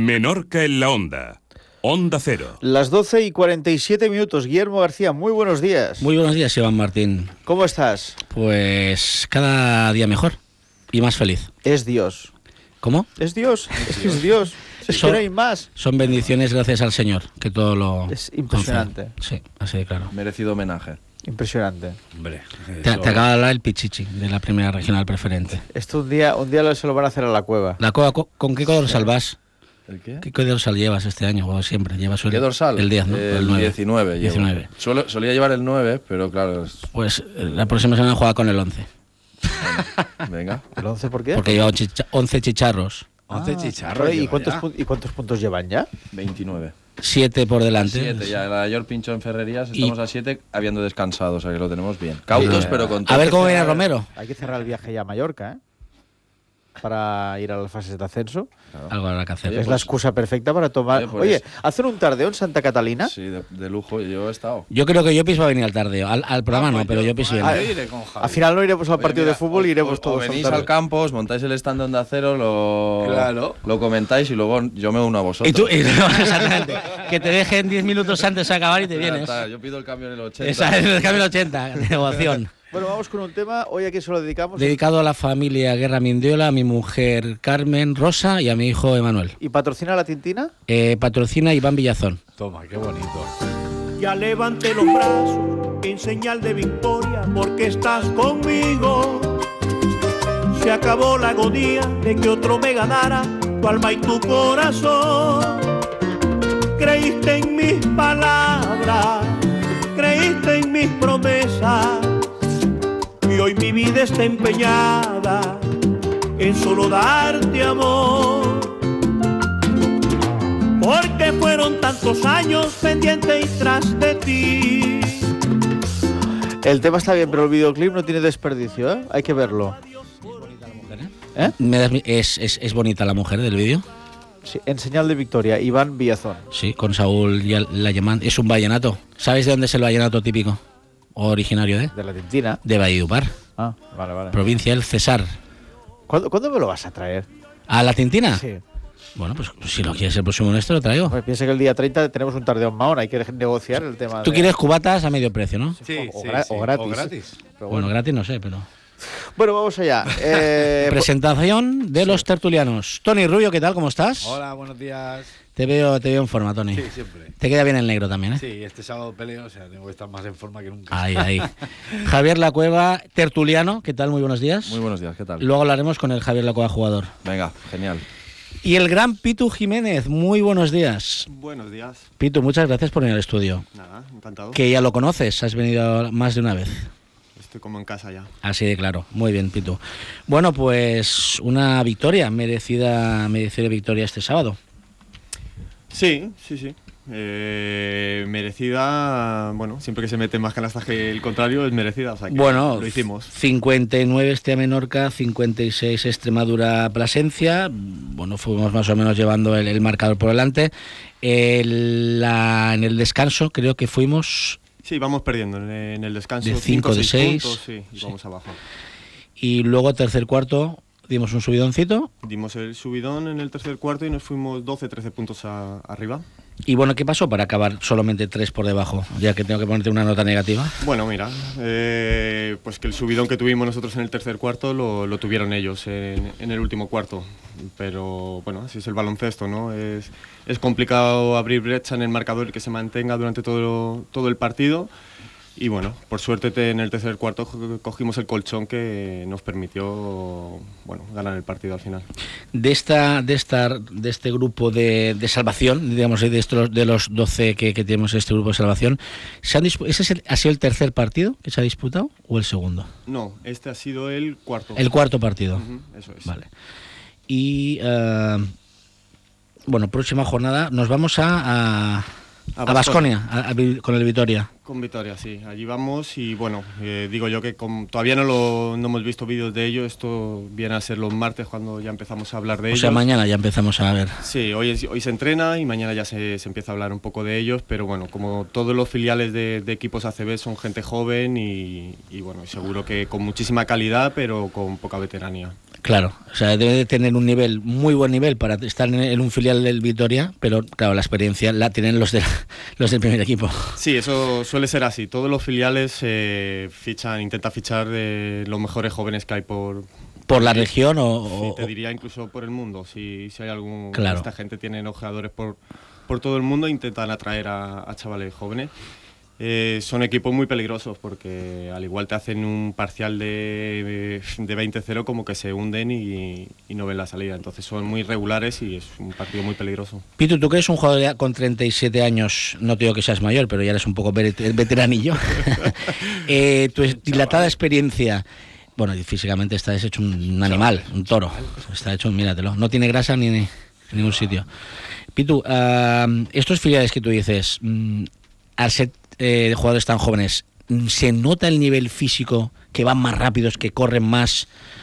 Menorca en la Onda. Onda Cero. Las 12:47. Guillermo García, muy buenos días. Muy buenos días, Iván Martín. ¿Cómo estás? Pues cada día mejor y más feliz. Es Dios. ¿Cómo? Es Dios. Es Dios. Es que no hay más. Son bendiciones gracias al Señor, que todo lo... Es impresionante. concede. Sí, así de claro. Merecido homenaje. Impresionante. Hombre, Te acaba de hablar el Pichichi, de la primera regional preferente. Esto un día se lo van a hacer a la cueva. La cueva, ¿con qué dorsal vas? ¿El qué? ¿Qué dorsal llevas este año? O siempre llevas ¿Qué dorsal? El 10, ¿no? El 9. 19 llevo. 19. Solía llevar el 9, pero claro... Pues la próxima semana juega con el 11. Venga. ¿El 11 por qué? Porque lleva 11 chicharros. 11 chicharros. ¿Y cuántos puntos llevan ya? 29. 7 por delante. 7, ya el mayor pincho en Ferrerías, estamos a 7 habiendo descansado, o sea que lo tenemos bien. Cautos, pero con... A ver cómo viene Romero. Hay que cerrar el viaje ya a Mallorca, ¿eh? Para ir a las fases de ascenso. Claro. Algo habrá que hacer. Es la excusa perfecta para tomar... Oye, ¿hacer un tardeo en Santa Catalina? Sí, de lujo, yo he estado. Yo creo que Llopis va a venir al tardeo. Al programa no, pero Llopis viene. Yo iré con Javi. Al final no iremos al Oye, partido mira, de fútbol, iremos todos venís al al tardeo. campo, os montáis el stand de Onda Cero, Claro. lo comentáis y luego yo me uno a vosotros. Y tú, exactamente. Que te dejen 10 minutos antes de acabar y te Ya vienes. está, yo pido el cambio en el 80. Esa es el cambio 80, devoción. Bueno, vamos con un tema. Hoy a quién se lo dedicamos. Dedicado a la familia Guerra Mindiola, a mi mujer Carmen Rosa y a mi hijo Emanuel. ¿Y patrocina la Tintina? Patrocina Iván Villazón. Toma, qué bonito. Ya levante los brazos en señal de victoria porque estás conmigo. Se acabó la agonía de que otro me ganara tu alma y tu corazón. Creíste en mis palabras, creíste en mis promesas y hoy mi vida está empeñada en solo darte amor. Porque fueron tantos años pendiente y tras de ti. El tema está bien, pero el videoclip no tiene desperdicio, ¿eh? Hay que verlo. ¿Eh? ¿Es bonita la mujer del vídeo? Sí, en señal de victoria, Iván Villazón. Sí, con Saúl Layemán. Es un vallenato. ¿Sabes de dónde es el vallenato típico? ¿O originario de? De la Tintina. De Valledupar, Ah, vale. provincia del Cesar. ¿Cuándo me lo vas a traer? ¿A la Tintina? Sí. Bueno, pues si lo quieres el próximo lunes te lo traigo. Hombre, piensa que el día 30 tenemos un tardeo en Mahón, hay que negociar el tema. Tú quieres cubatas a medio precio, ¿no? Sí, O sí, gra- sí. o gratis. O gratis. Pero Bueno, gratis no sé, pero... Bueno, vamos allá. Presentación de los tertulianos. Tony Rubio, ¿qué tal? ¿Cómo estás? Hola, buenos días. Te veo en forma, Tony. Sí, siempre. Te queda bien el negro también, ¿eh? Sí, este sábado peleo, o sea, tengo que estar más en forma que nunca. Ahí. Javier Lacueva, tertuliano, ¿qué tal? Muy buenos días. Muy buenos días, ¿qué tal? Luego hablaremos con el Javier Lacueva, jugador. Venga, genial. Y el gran Pitu Jiménez, muy buenos días. Buenos días. Pitu, muchas gracias por venir al estudio. Nada, encantado. Que ya lo conoces, has venido más de una vez. Estoy como en casa ya. Así de claro, muy bien, Pitu. Bueno, pues una victoria, merecida victoria este sábado. Sí. Merecida, bueno, siempre que se mete más canastas que el contrario es merecida, o sea que Bueno, lo hicimos. 59 Estea Menorca, 56 Extremadura Plasencia. Bueno, fuimos más o menos llevando el marcador por delante. En el descanso creo que fuimos... Sí, vamos perdiendo en el descanso. De 5, de 6. puntos, sí, y vamos abajo. Y luego tercer cuarto dimos un subidoncito. Dimos el subidón en el tercer cuarto y nos fuimos 12-13 puntos arriba. Y bueno, ¿qué pasó para acabar solamente 3 por debajo? Ya que tengo que ponerte una nota negativa. Bueno, mira, pues que el subidón que tuvimos nosotros en el tercer cuarto lo tuvieron ellos en el último cuarto. Pero bueno, así es el baloncesto, ¿no? Es complicado abrir brecha en el marcador y que se mantenga durante todo el partido. Y bueno, por suerte en el tercer cuarto cogimos el colchón que nos permitió, bueno, ganar el partido al final. De este grupo de salvación, digamos, de los 12 que tenemos en este grupo de salvación, ¿ha sido el tercer partido que se ha disputado o el segundo? No, este ha sido el cuarto. El cuarto partido. Ujú, eso es. Vale. Y bueno, próxima jornada nos vamos a Baskonia, con el Vitoria. Con Vitoria, sí. Allí vamos y bueno, digo yo que todavía no hemos visto vídeos de ello. Esto viene a ser los martes cuando ya empezamos a hablar de ellos. O sea, mañana ya empezamos a ver. Sí, hoy se entrena y mañana ya se empieza a hablar un poco de ellos, pero bueno, como todos los filiales de equipos ACB son gente joven y bueno, seguro que con muchísima calidad, pero con poca veteranía. Claro, o sea, debe de tener un nivel, muy buen nivel para estar en un filial del Vitoria, pero claro, la experiencia la tienen los del primer equipo. Sí, eso suele ser así. Todos los filiales intentan fichar los mejores jóvenes que hay por la región sí, te diría incluso por el mundo. Si hay algún... Claro. Esta gente tiene ojeadores por todo el mundo e intentan atraer a chavales jóvenes. Son equipos muy peligrosos porque al igual te hacen un parcial de 20-0 como que se hunden y no ven la salida. Entonces son muy regulares y es un partido muy peligroso. Pitu, tú que eres un jugador ya con 37 años, no te digo que seas mayor, pero ya eres un poco veteranillo. Tu dilatada experiencia... Bueno, y físicamente estás hecho un animal, un toro. Está hecho, míratelo. No tiene grasa ni en ningún sitio. Pitu, estos filiales que tú dices, al ser jugadores tan jóvenes, ¿se nota el nivel físico, que van más rápidos, que corren más?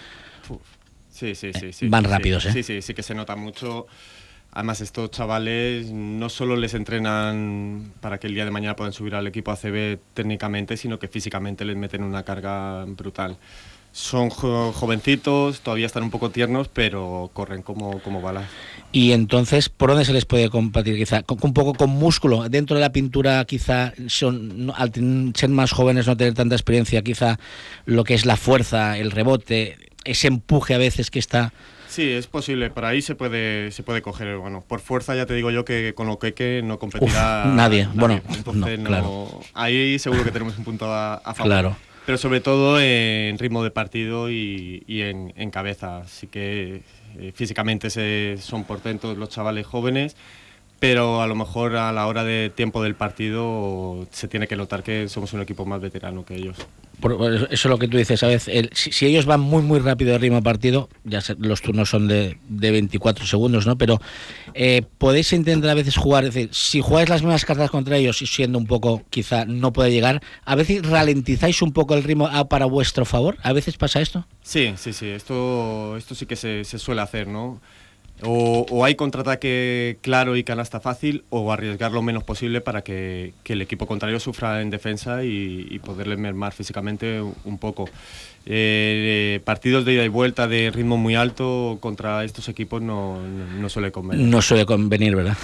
Sí. Van rápidos, ¿eh? Sí que se nota mucho. Además, estos chavales no solo les entrenan para que el día de mañana puedan subir al equipo ACB técnicamente, sino que físicamente les meten una carga brutal. Son jovencitos, todavía están un poco tiernos, pero corren como balas. Y entonces, ¿por dónde se les puede combatir? Quizá un poco con músculo. Dentro de la pintura, quizá, al ser más jóvenes, no tener tanta experiencia, quizá lo que es la fuerza, el rebote, ese empuje a veces que está... Sí, es posible. Por ahí se puede coger. Bueno, por fuerza ya te digo yo que con Oqueque no competirá nadie. Bueno, entonces no, claro. Ahí seguro que tenemos un punto a favor. Claro. Pero sobre todo en ritmo de partido y en cabeza. Así que físicamente son portentos los chavales jóvenes, pero a lo mejor a la hora de tiempo del partido se tiene que notar que somos un equipo más veterano que ellos. Eso es lo que tú dices, a veces, si ellos van muy rápido de ritmo de partido, los turnos son de 24 segundos, ¿no? Pero podéis intentar a veces jugar, es decir, si jugáis las mismas cartas contra ellos y siendo un poco, quizá no puede llegar, a veces ralentizáis un poco el ritmo para vuestro favor. ¿A veces pasa esto? Sí, esto sí que se suele hacer, ¿no? O hay contraataque claro y canasta fácil, o arriesgar lo menos posible para que el equipo contrario sufra en defensa y poderle mermar físicamente un poco. Partidos de ida y vuelta de ritmo muy alto contra estos equipos no suele convenir. No suele convenir, ¿verdad?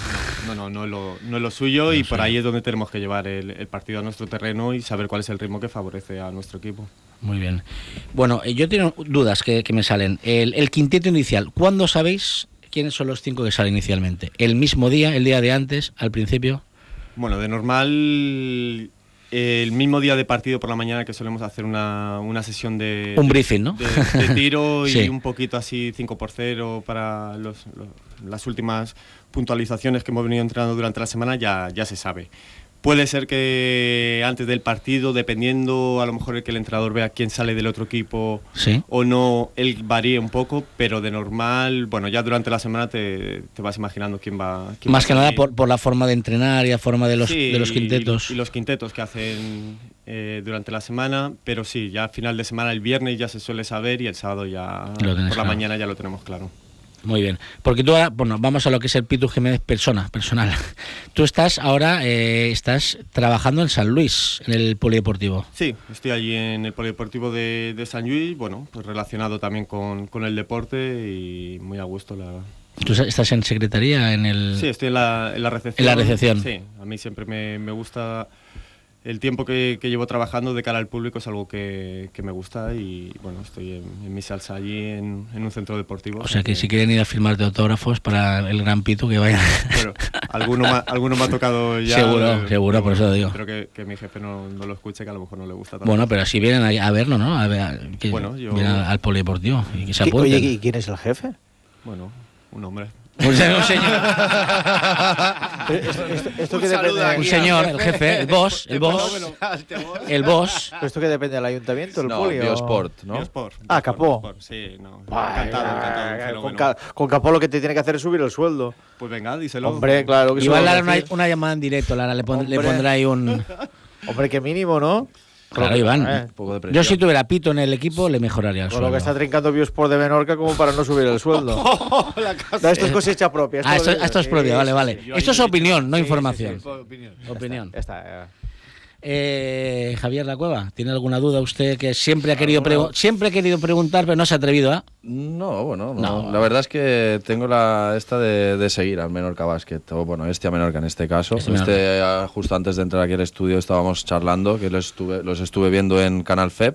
No es lo suyo, y por ahí es donde tenemos que llevar el partido a nuestro terreno y saber cuál es el ritmo que favorece a nuestro equipo. Muy bien. Bueno, yo tengo dudas que me salen. El quinteto inicial, ¿cuándo sabéis quiénes son los 5 que salen inicialmente? ¿El mismo día, el día de antes, al principio? Bueno, de normal, el mismo día de partido por la mañana, que solemos hacer una sesión de... Un briefing, ¿no? De tiro sí. Y un poquito así 5x0 para las últimas puntualizaciones que hemos venido entrenando durante la semana, ya se sabe. Puede ser que antes del partido, dependiendo a lo mejor el que el entrenador vea quién sale del otro equipo, ¿sí?, o no, él varíe un poco, pero de normal, bueno, ya durante la semana te vas imaginando quién va. Más que nada por la forma de entrenar y la forma de los quintetos. Y los quintetos que hacen durante la semana, pero sí, ya al final de semana, el viernes ya se suele saber, y el sábado ya por la mañana ya lo tenemos claro. Muy bien, porque tú ahora, bueno, vamos a lo que es el Pitu Jiménez personal. Tú estás ahora, estás trabajando en San Luis, en el polideportivo. Sí, estoy allí en el polideportivo de San Luis, bueno, pues relacionado también con el deporte y muy a gusto, la verdad. ¿Tú estás en secretaría? Sí, estoy en la recepción. En la recepción. Sí, a mí siempre me gusta. El tiempo que llevo trabajando de cara al público es algo que me gusta, y bueno, estoy en mi salsa allí en un centro deportivo. O sea que si quieren ir a firmarte autógrafos para el gran Pitu, que vayan. Bueno, alguno me ha tocado ya. Seguro, por eso digo. Espero que mi jefe no lo escuche, que a lo mejor no le gusta tanto. Bueno, pero si vienen a verlo, ¿no? Vienen al polideportivo y que se apunten. Oye, ¿y quién es el jefe? Bueno, un hombre. Un señor. Esto que depende Un señor, el jefe, el boss. ¿Pero esto que depende del ayuntamiento, el poli? Biosport, ¿no? Biosport. Capó. Sí, no. Encantado. Con Capó lo que te tiene que hacer es subir el sueldo. Pues venga, díselo. Hombre, claro que sí. Igual Lara una llamada en directo, Lara, le pondrá ahí un... Hombre, qué mínimo, ¿no? Claro, Iván. Yo si tuviera Pito en el equipo le mejoraría el sueldo. Con lo que está trincando Biosport de Menorca como para no subir el sueldo. Esto es cosecha propia. Esto es propia, vale. Esto es opinión, no información. Opinión. Ya está. Javier La Cueva, ¿tiene alguna duda usted que siempre ha querido preguntar, pero no se ha atrevido a? No, bueno, no. La verdad es que tengo esta de seguir al Menorca Basket, o bueno, a Menorca en este caso. Justo antes de entrar aquí al estudio estábamos charlando, que los estuve viendo en Canal FEP.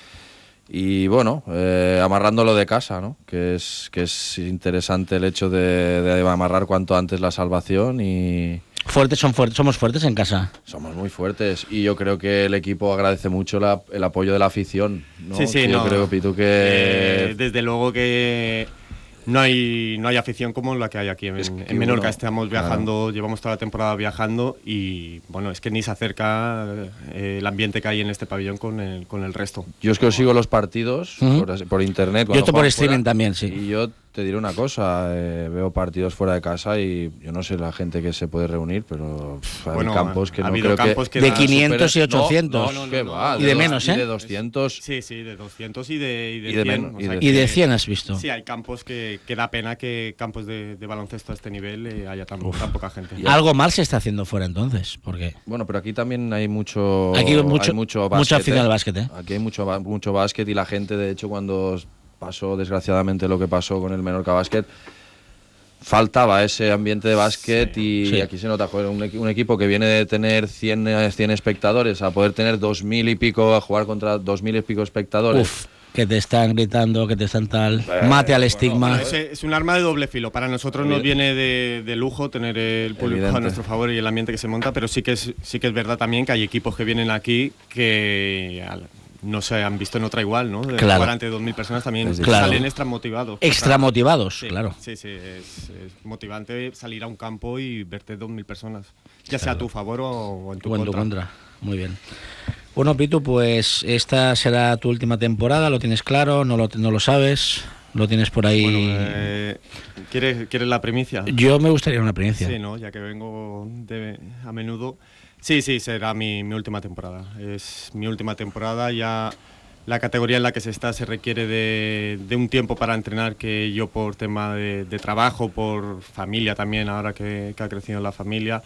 Y bueno, amarrando lo de casa, ¿no? Que es interesante el hecho de amarrar cuanto antes la salvación y... Somos fuertes en casa. Somos muy fuertes y yo creo que el equipo agradece mucho el apoyo de la afición, ¿no? Sí, yo creo, Pitu, que... desde luego que no hay afición como la que hay aquí en Menorca. Estamos viajando, llevamos toda la temporada viajando y bueno, es que ni se acerca el ambiente que hay en este pabellón con el resto. Yo es que os sigo los partidos por internet. Yo estoy por streaming también, sí. Y yo te diré una cosa, veo partidos fuera de casa y yo no sé la gente que se puede reunir, pero hay campos que no creo que... De 500 y 800. No, y de menos, ¿eh? De 200. Sí, de 200 y de 100. Y de 100 has visto. Sí, hay campos que da pena que campos de baloncesto a este nivel haya tan poca gente. Algo mal se está haciendo fuera entonces, porque... Bueno, pero aquí también hay mucho básquet, mucha afición al básquet, ¿eh? Aquí hay mucho básquet y la gente, de hecho, cuando pasó desgraciadamente lo que pasó con el Menorca Basket, faltaba ese ambiente de básquet y aquí se nota, joder, un equipo que viene de tener 100 espectadores a poder tener 2.000 y pico, a jugar contra 2.000 y pico espectadores. Que te están gritando, que te están tal, mate al estigma. Es un arma de doble filo. Para nosotros nos viene de lujo tener el público a nuestro favor y el ambiente que se monta, pero sí que es verdad también que hay equipos que vienen aquí que no se han visto en otra igual, ¿no? Claro. Jugar ante 2.000 personas también salen extra motivados. Extra motivados, sí, claro. Sí, es motivante salir a un campo y verte 2.000 personas, ya sea a tu favor o en tu contra. Muy bien. Bueno, Pitu, pues esta será tu última temporada, ¿lo tienes claro? ¿No lo sabes? ¿Lo tienes por ahí? Bueno, ¿quieres la primicia? Yo me gustaría una primicia. Sí, ¿no? Ya que vengo a menudo. Sí, será mi última temporada. Es mi última temporada. Ya la categoría en la que se está se requiere de un tiempo para entrenar que yo, por tema de trabajo, por familia también, ahora que ha crecido la familia,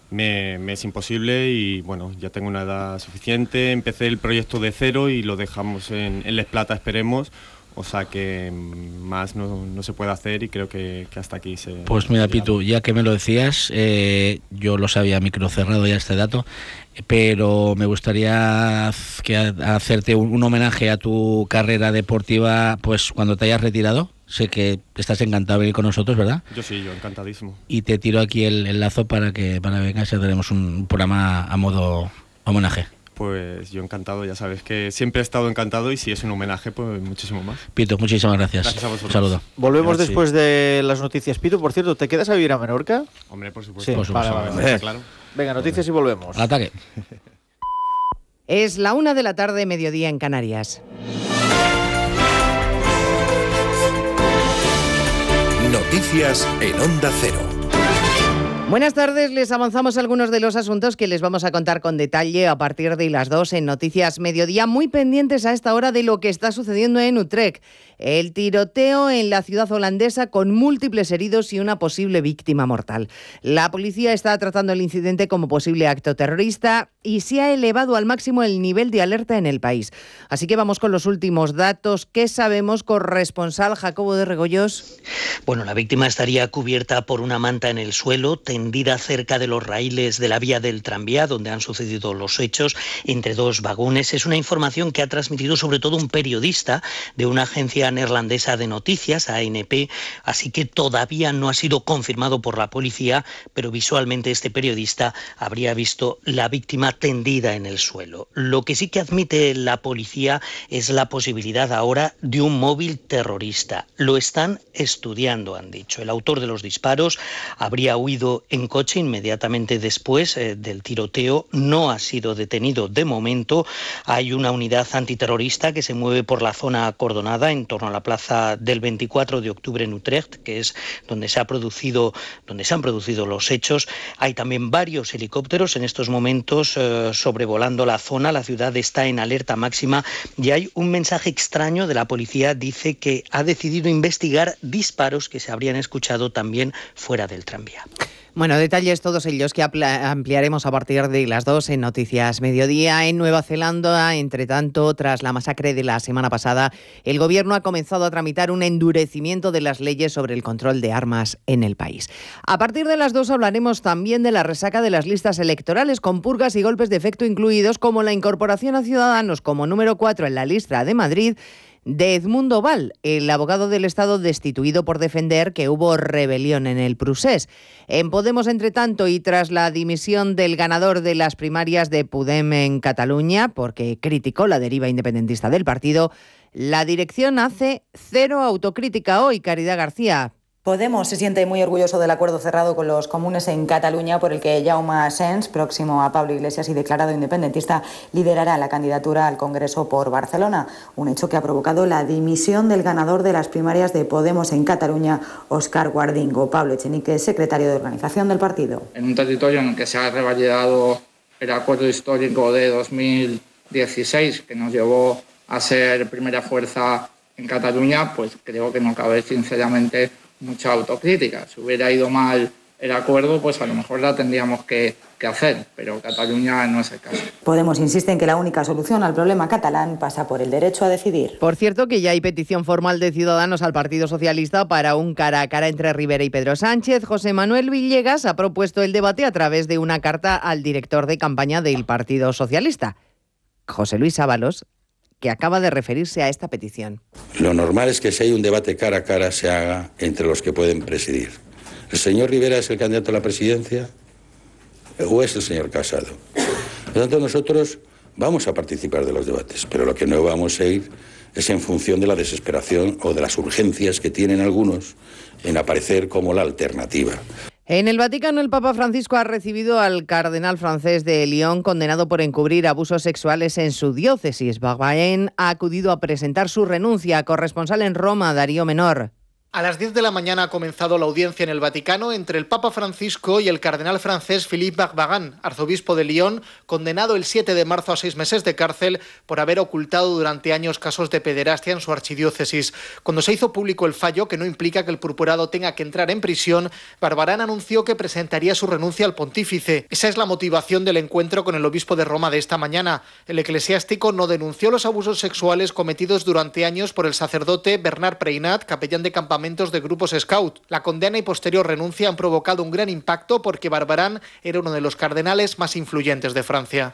me es imposible y bueno, ya tengo una edad suficiente. Empecé el proyecto de cero y lo dejamos en Les Plata, esperemos. O sea que más no se puede hacer y creo que hasta aquí se... Pues mira, Pitu, ya que me lo decías, yo lo sabía micro cerrado ya este dato, pero me gustaría hacerte un homenaje a tu carrera deportiva pues cuando te hayas retirado. Sé que estás encantado de ir con nosotros, ¿verdad? Yo encantadísimo. Y te tiro aquí el lazo para que vengas y tenemos un programa a modo homenaje. Pues yo encantado, ya sabes que siempre he estado encantado y si es un homenaje, pues muchísimo más. Pitu, muchísimas gracias. Gracias a vosotros. Un saludo. Volvemos después de las noticias. Pitu, por cierto, ¿te quedas a vivir a Menorca? Hombre, por supuesto. Sí, por supuesto. Vale. Claro. Venga, noticias y volvemos. Al ataque. Es la 1 de la tarde, mediodía en Canarias. Noticias en Onda Cero. Buenas tardes, les avanzamos algunos de los asuntos que les vamos a contar con detalle a partir de las 2 en Noticias Mediodía, muy pendientes a esta hora de lo que está sucediendo en Utrecht. El tiroteo en la ciudad holandesa con múltiples heridos y una posible víctima mortal. La policía está tratando el incidente como posible acto terrorista y se ha elevado al máximo el nivel de alerta en el país. Así que vamos con los últimos datos. ¿Qué sabemos? Corresponsal Jacobo de Regoyos. Bueno, la víctima estaría cubierta por una manta en el suelo, tendida cerca de los raíles de la vía del tranvía, donde han sucedido los hechos, entre dos vagones. Es una información que ha transmitido sobre todo un periodista de una agencia neerlandesa de noticias, ANP, así que todavía no ha sido confirmado por la policía, pero visualmente este periodista habría visto la víctima tendida en el suelo. Lo que sí que admite la policía es la posibilidad ahora de un móvil terrorista. Lo están estudiando, han dicho. El autor de los disparos habría huido en coche inmediatamente después del tiroteo. No ha sido detenido de momento. Hay una unidad antiterrorista que se mueve por la zona acordonada en torno a la plaza del 24 de octubre en Utrecht, que es donde se han producido los hechos. Hay también varios helicópteros en estos momentos sobrevolando la zona. La ciudad está en alerta máxima y hay un mensaje extraño de la policía. Dice que ha decidido investigar disparos que se habrían escuchado también fuera del tranvía. Bueno, detalles todos ellos que ampliaremos a partir de las 2 en Noticias Mediodía. En Nueva Zelanda, entre tanto, tras la masacre de la semana pasada, el gobierno ha comenzado a tramitar un endurecimiento de las leyes sobre el control de armas en el país. A partir de las 2 hablaremos también de la resaca de las listas electorales, con purgas y golpes de efecto incluidos, como la incorporación a Ciudadanos como número 4 en la lista de Madrid de Edmundo Val, el abogado del Estado destituido por defender que hubo rebelión en el Prusés. En Podemos, entre tanto, y tras la dimisión del ganador de las primarias de Podem en Cataluña, porque criticó la deriva independentista del partido, la dirección hace cero autocrítica hoy. Caridad García. Podemos se siente muy orgulloso del acuerdo cerrado con los comunes en Cataluña, por el que Jaume Asens, próximo a Pablo Iglesias y declarado independentista, liderará la candidatura al Congreso por Barcelona, un hecho que ha provocado la dimisión del ganador de las primarias de Podemos en Cataluña, Óscar Guardingo. Pablo Echenique, secretario de organización del partido. En un territorio en el que se ha revalidado el acuerdo histórico de 2016, que nos llevó a ser primera fuerza en Cataluña, pues creo que no cabe sinceramente mucha autocrítica. Si hubiera ido mal el acuerdo, pues a lo mejor la tendríamos que hacer, pero Cataluña no es el caso. Podemos insiste en que la única solución al problema catalán pasa por el derecho a decidir. Por cierto, que ya hay petición formal de Ciudadanos al Partido Socialista para un cara a cara entre Rivera y Pedro Sánchez. José Manuel Villegas ha propuesto el debate a través de una carta al director de campaña del Partido Socialista, José Luis Ábalos, que acaba de referirse a esta petición. Lo normal es que si hay un debate cara a cara se haga entre los que pueden presidir. ¿El señor Rivera es el candidato a la presidencia o es el señor Casado? Por lo tanto, nosotros vamos a participar de los debates, pero lo que no vamos a ir es en función de la desesperación o de las urgencias que tienen algunos en aparecer como la alternativa. En el Vaticano, el Papa Francisco ha recibido al cardenal francés de Lyon, condenado por encubrir abusos sexuales en su diócesis. Barbaén ha acudido a presentar su renuncia. Corresponsal en Roma, Darío Menor. A las 10 de la mañana ha comenzado la audiencia en el Vaticano entre el Papa Francisco y el cardenal francés Philippe Barbagan, arzobispo de Lyon, condenado el 7 de marzo a 6 meses de cárcel por haber ocultado durante años casos de pederastia en su archidiócesis. Cuando se hizo público el fallo, que no implica que el purpurado tenga que entrar en prisión, Barbagan anunció que presentaría su renuncia al pontífice. Esa es la motivación del encuentro con el obispo de Roma de esta mañana. El eclesiástico no denunció los abusos sexuales cometidos durante años por el sacerdote Bernard Preinat, capellán de campamento de grupos scout. La condena y posterior renuncia han provocado un gran impacto porque Barbarán era uno de los cardenales más influyentes de Francia.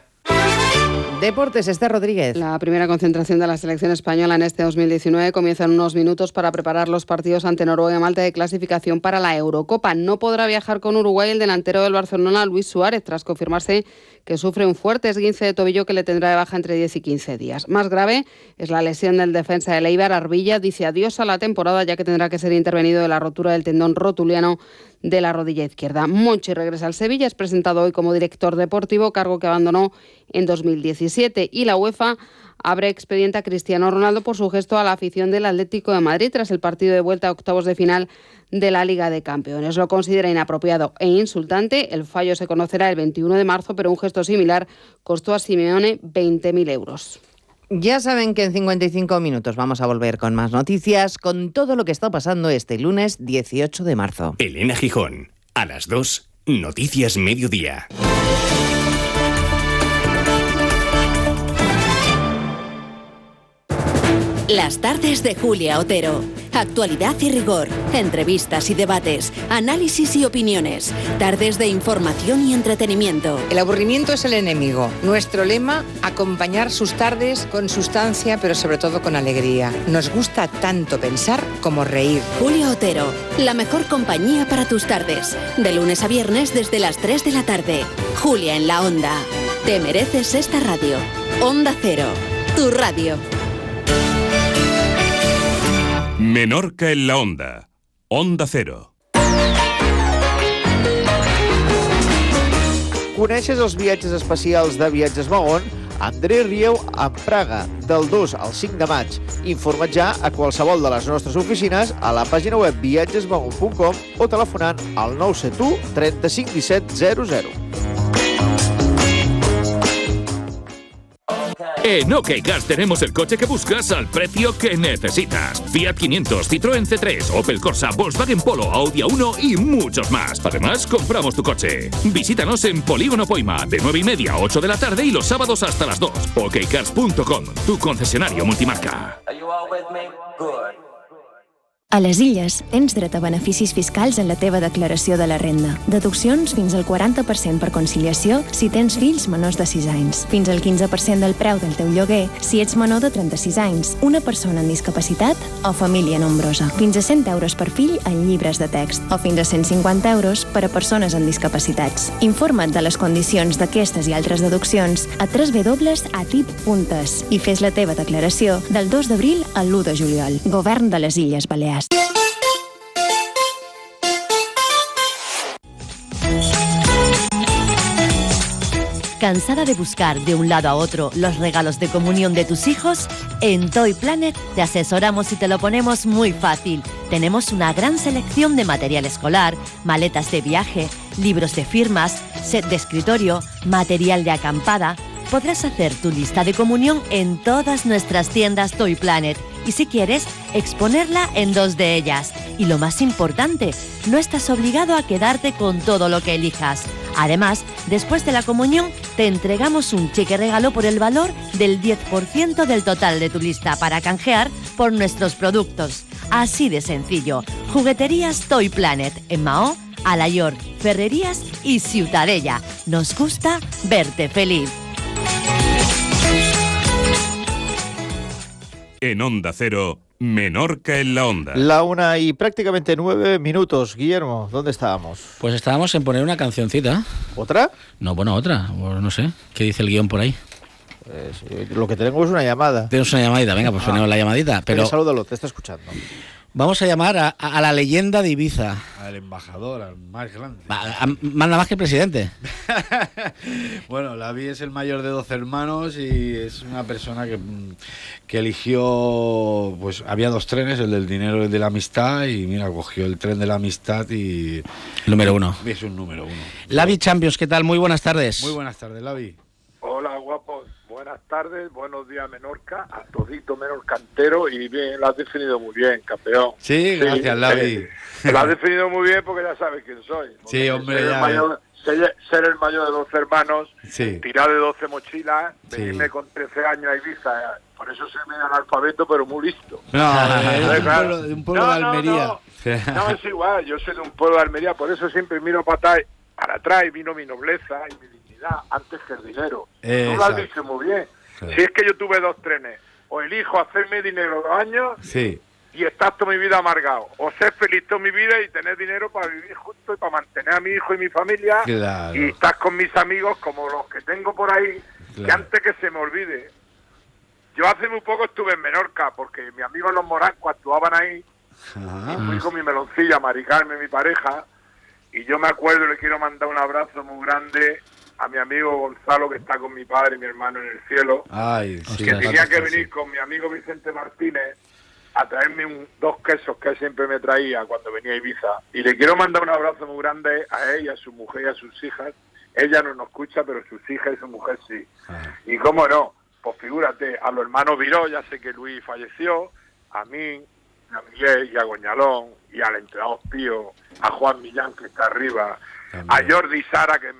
Deportes, Esther Rodríguez. La primera concentración de la selección española en este 2019 comienza en unos minutos para preparar los partidos ante Noruega y Malta de clasificación para la Eurocopa. No podrá viajar con Uruguay el delantero del Barcelona, Luis Suárez, tras confirmarse que sufre un fuerte esguince de tobillo que le tendrá de baja entre 10 y 15 días. Más grave es la lesión del defensa del Eibar, Arbilla. Dice adiós a la temporada, ya que tendrá que ser intervenido de la rotura del tendón rotuliano de la rodilla izquierda. Monchi regresa al Sevilla, es presentado hoy como director deportivo, cargo que abandonó en 2017, y la UEFA abre expediente a Cristiano Ronaldo por su gesto a la afición del Atlético de Madrid tras el partido de vuelta a octavos de final de la Liga de Campeones. Lo considera inapropiado e insultante. El fallo se conocerá el 21 de marzo, pero un gesto similar costó a Simeone 20.000 euros. Ya saben que en 55 minutos vamos a volver con más noticias, con todo lo que está pasando este lunes 18 de marzo. Elena Gijón, a las 2, Noticias Mediodía. Las tardes de Julia Otero. Actualidad y rigor, entrevistas y debates, análisis y opiniones, tardes de información y entretenimiento. El aburrimiento es el enemigo. Nuestro lema, acompañar sus tardes con sustancia, pero sobre todo con alegría. Nos gusta tanto pensar como reír. Julia Otero, la mejor compañía para tus tardes. De lunes a viernes desde las 3 de la tarde. Julia en la Onda. Te mereces esta radio. Onda Cero, tu radio. Menorca en la Onda. Onda Cero. Coneixes els viatges especials de Viatges Magon? André Rieu en Praga, del 2 al 5 de maig. Informa't ja a qualsevol de les nostres oficines, a la pàgina web viatgesmagon.com o telefonant al 971 35 17 00. En OK Cars tenemos el coche que buscas al precio que necesitas. Fiat 500, Citroën C3, Opel Corsa, Volkswagen Polo, Audi A1 y muchos más. Además, compramos tu coche. Visítanos en Polígono Poima, de 9:30 a 8 de la tarde y los sábados hasta las 2. okcars.com, tu concesionario multimarca. A les Illes, tens dret a beneficis fiscals en la teva declaració de la renda. Deduccions fins al 40% per conciliació si tens fills menors de 6 anys. Fins al 15% del preu del teu lloguer si ets menor de 36 anys, una persona amb discapacitat o família nombrosa. Fins a 100 euros per fill en llibres de text o fins a 150 euros per a persones amb discapacitats. Informa't de les condicions d'aquestes i altres deduccions a www.atip.es i fes la teva declaració del 2 d'abril al 1 de juliol. Govern de les Illes Balears. ¿Cansada de buscar de un lado a otro los regalos de comunión de tus hijos? En Toy Planet te asesoramos y te lo ponemos muy fácil. Tenemos una gran selección de material escolar, maletas de viaje, libros de firmas, set de escritorio, material de acampada. Podrás hacer tu lista de comunión en todas nuestras tiendas Toy Planet y si quieres, exponerla en 2 de ellas. Y lo más importante, no estás obligado a quedarte con todo lo que elijas. Además, después de la comunión, te entregamos un cheque regalo por el valor del 10% del total de tu lista para canjear por nuestros productos. Así de sencillo. Jugueterías Toy Planet en Mahó, Alayor, Ferrerías y Ciutadella. Nos gusta verte feliz. En Onda Cero, Menorca en la Onda. La 1 y prácticamente 9 minutos. Guillermo, ¿dónde estábamos? Pues estábamos en poner una cancioncita. ¿Otra? No, bueno, otra. Pues no sé. ¿Qué dice el guión por ahí? Pues, lo que tenemos es una llamada. Tenemos una llamadita. Venga, pues ponemos la llamadita. Pero salúdalo, te está escuchando. Vamos a llamar a la leyenda de Ibiza. Al embajador, al más grande. Manda más que el presidente. Bueno, Lavi es el mayor de 12 hermanos y es una persona que eligió, pues había 2 trenes, el del dinero y el de la amistad, y mira, cogió el tren de la amistad y... Número 1. Es un número 1. Lavi Champions, ¿qué tal? Muy buenas tardes. Muy buenas tardes, Lavi. Hola, guapos. Buenas tardes, buenos días, Menorca, a todito menorcantero, y bien, lo has definido muy bien, campeón. Sí, gracias, Lavi. Lo has definido muy bien porque ya sabes quién soy. Sí, hombre, ser el mayor de 12 hermanos, sí. Tirar de 12 mochilas, Sí. venirme con 13 años a Ibiza, por eso soy medio analfabeto, pero muy listo. No, es claro. de un pueblo de Almería. No, es igual, yo soy de un pueblo de Almería, por eso siempre miro para atrás y vino mi nobleza y mi dignidad antes que el dinero. Tú lo has dicho muy bien. Sí. Si es que yo tuve 2 trenes, o elijo hacerme dinero 2 años, sí, y estar toda mi vida amargado, o ser feliz toda mi vida y tener dinero para vivir justo y para mantener a mi hijo y mi familia, claro, y estar con mis amigos como los que tengo por ahí, claro, que antes que se me olvide. Yo hace muy poco estuve en Menorca, porque mis amigos los morancos actuaban ahí, y fui con mi meloncilla, Mari Carmen, mi pareja, y yo me acuerdo, le quiero mandar un abrazo muy grande a mi amigo Gonzalo, que está con mi padre y mi hermano en el cielo. Ay, que tenía que venir con mi amigo Vicente Martínez a traerme 2 quesos que él siempre me traía cuando venía a Ibiza. Y le quiero mandar un abrazo muy grande a ella, a su mujer y a sus hijas. Ella no nos escucha, pero sus hijas y su mujer sí. Y cómo no, pues figúrate, a los hermanos Viró, ya sé que Luis falleció, a mí, a Miguel y a Goñalón, y al entrenador Pío, a Juan Millán, que está arriba, a Jordi y Sara, que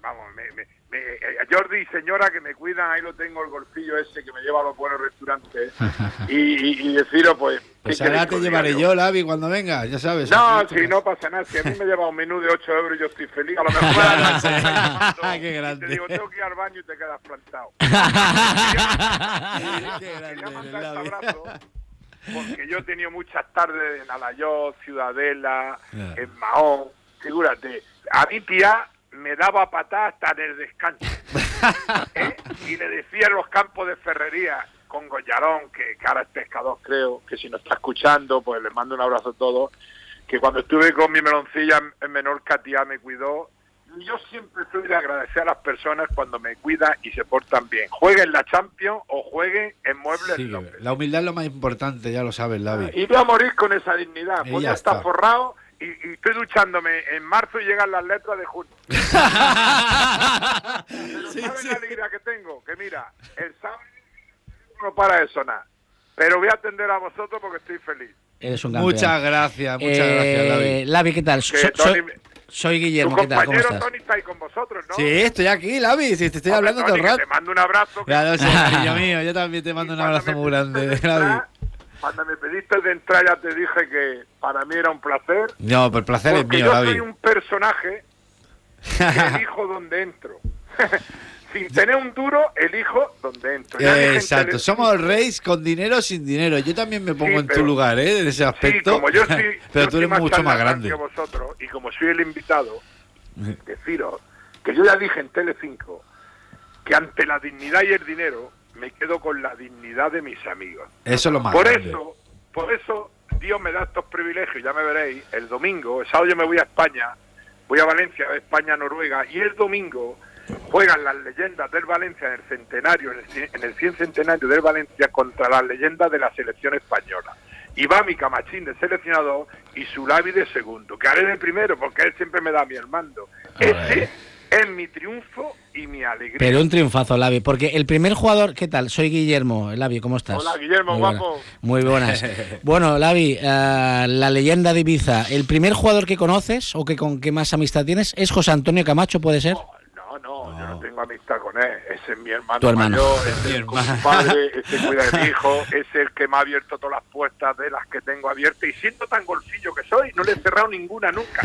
a Jordi y señora que me cuidan, ahí lo tengo, el golfillo ese que me lleva a los buenos restaurantes, y deciros, pues ahora te llevaré yo, Lavi, cuando venga, ya sabes. No, si no pasa nada, si a mí me lleva un menú de 8 euros y yo estoy feliz, a lo mejor qué grande. te digo, tengo que ir al baño y te quedas plantado. Qué grande, abrazo, porque yo he tenido muchas tardes en Alayot, Ciudadela, en Mahón, figúrate, a mi tía me daba patadas hasta en el descanso, y le decía en los campos de Ferrería con Goyarón, que ahora es pescador, creo, que si no está escuchando, pues le mando un abrazo a todos, que cuando estuve con mi meloncilla en Menorca, tía me cuidó. Yo siempre soy de agradecer a las personas cuando me cuidan y se portan bien. Jueguen la Champions o jueguen en Muebles Sí, López. la humildad es lo más importante, ya lo sabes, Lavi. Y voy a morir con esa dignidad. Y Pues ya ya está está. forrado y estoy duchándome en marzo y llegan las letras de junio. Pero ¿sabes la alegría que tengo? Que mira, el sábado no para de sonar. Pero voy a atender a vosotros porque estoy feliz. Eres un campeón. Muchas gracias, Lavi. Lavi, ¿qué tal? Soy Guillermo, ¿qué tal? ¿Cómo estás? Tony está ahí con vosotros, ¿no? Sí, estoy aquí, Lavi, si te estoy hablando Tony, todo el rato. Te mando un abrazo. Claro, sí, cariño mío, yo también te mando un abrazo muy grande, Lavi. Cuando me pediste de entrar ya te dije que para mí era un placer. No, pero el placer es mío, Lavi. Yo Lavi. soy un personaje que elijo donde entro. Sin tener un duro, elijo donde entro. Exacto, somos reyes con dinero o sin dinero. Yo también me pongo en tu lugar, en ese aspecto. Sí, como yo soy, pero tú eres mucho más grande que vosotros, y como soy el invitado, deciros que yo ya dije en Telecinco que ante la dignidad y el dinero me quedo con la dignidad de mis amigos. Eso es lo más grande. Por eso Dios me da estos privilegios, ya me veréis. El domingo, el sábado yo me voy a España, voy a Valencia, a España, Noruega, y el domingo juegan las leyendas del Valencia en el centenario, en el 100 centenario del Valencia contra las leyendas de la selección española. Y va mi Camachín de seleccionador y su Lavi de segundo, que haré de primero porque él siempre me da a mí el mando. Ese es mi triunfo y mi alegría. Pero un triunfazo, Lavi, porque el primer jugador... ¿Qué tal? Soy Guillermo. Lavi, ¿cómo estás? Hola, Guillermo, guapo. Muy buenas. Bueno, Lavi, la leyenda de Ibiza, ¿el primer jugador que conoces o que con que más amistad tienes es José Antonio Camacho, puede ser? No, yo no tengo amistad con él. Ese es mi hermano. Tu hermano. Mayor, ese es como su padre, ese cuida de mi hijo, es el que me ha abierto todas las puertas de las que tengo abiertas. Y siendo tan golfillo que soy, no le he cerrado ninguna nunca.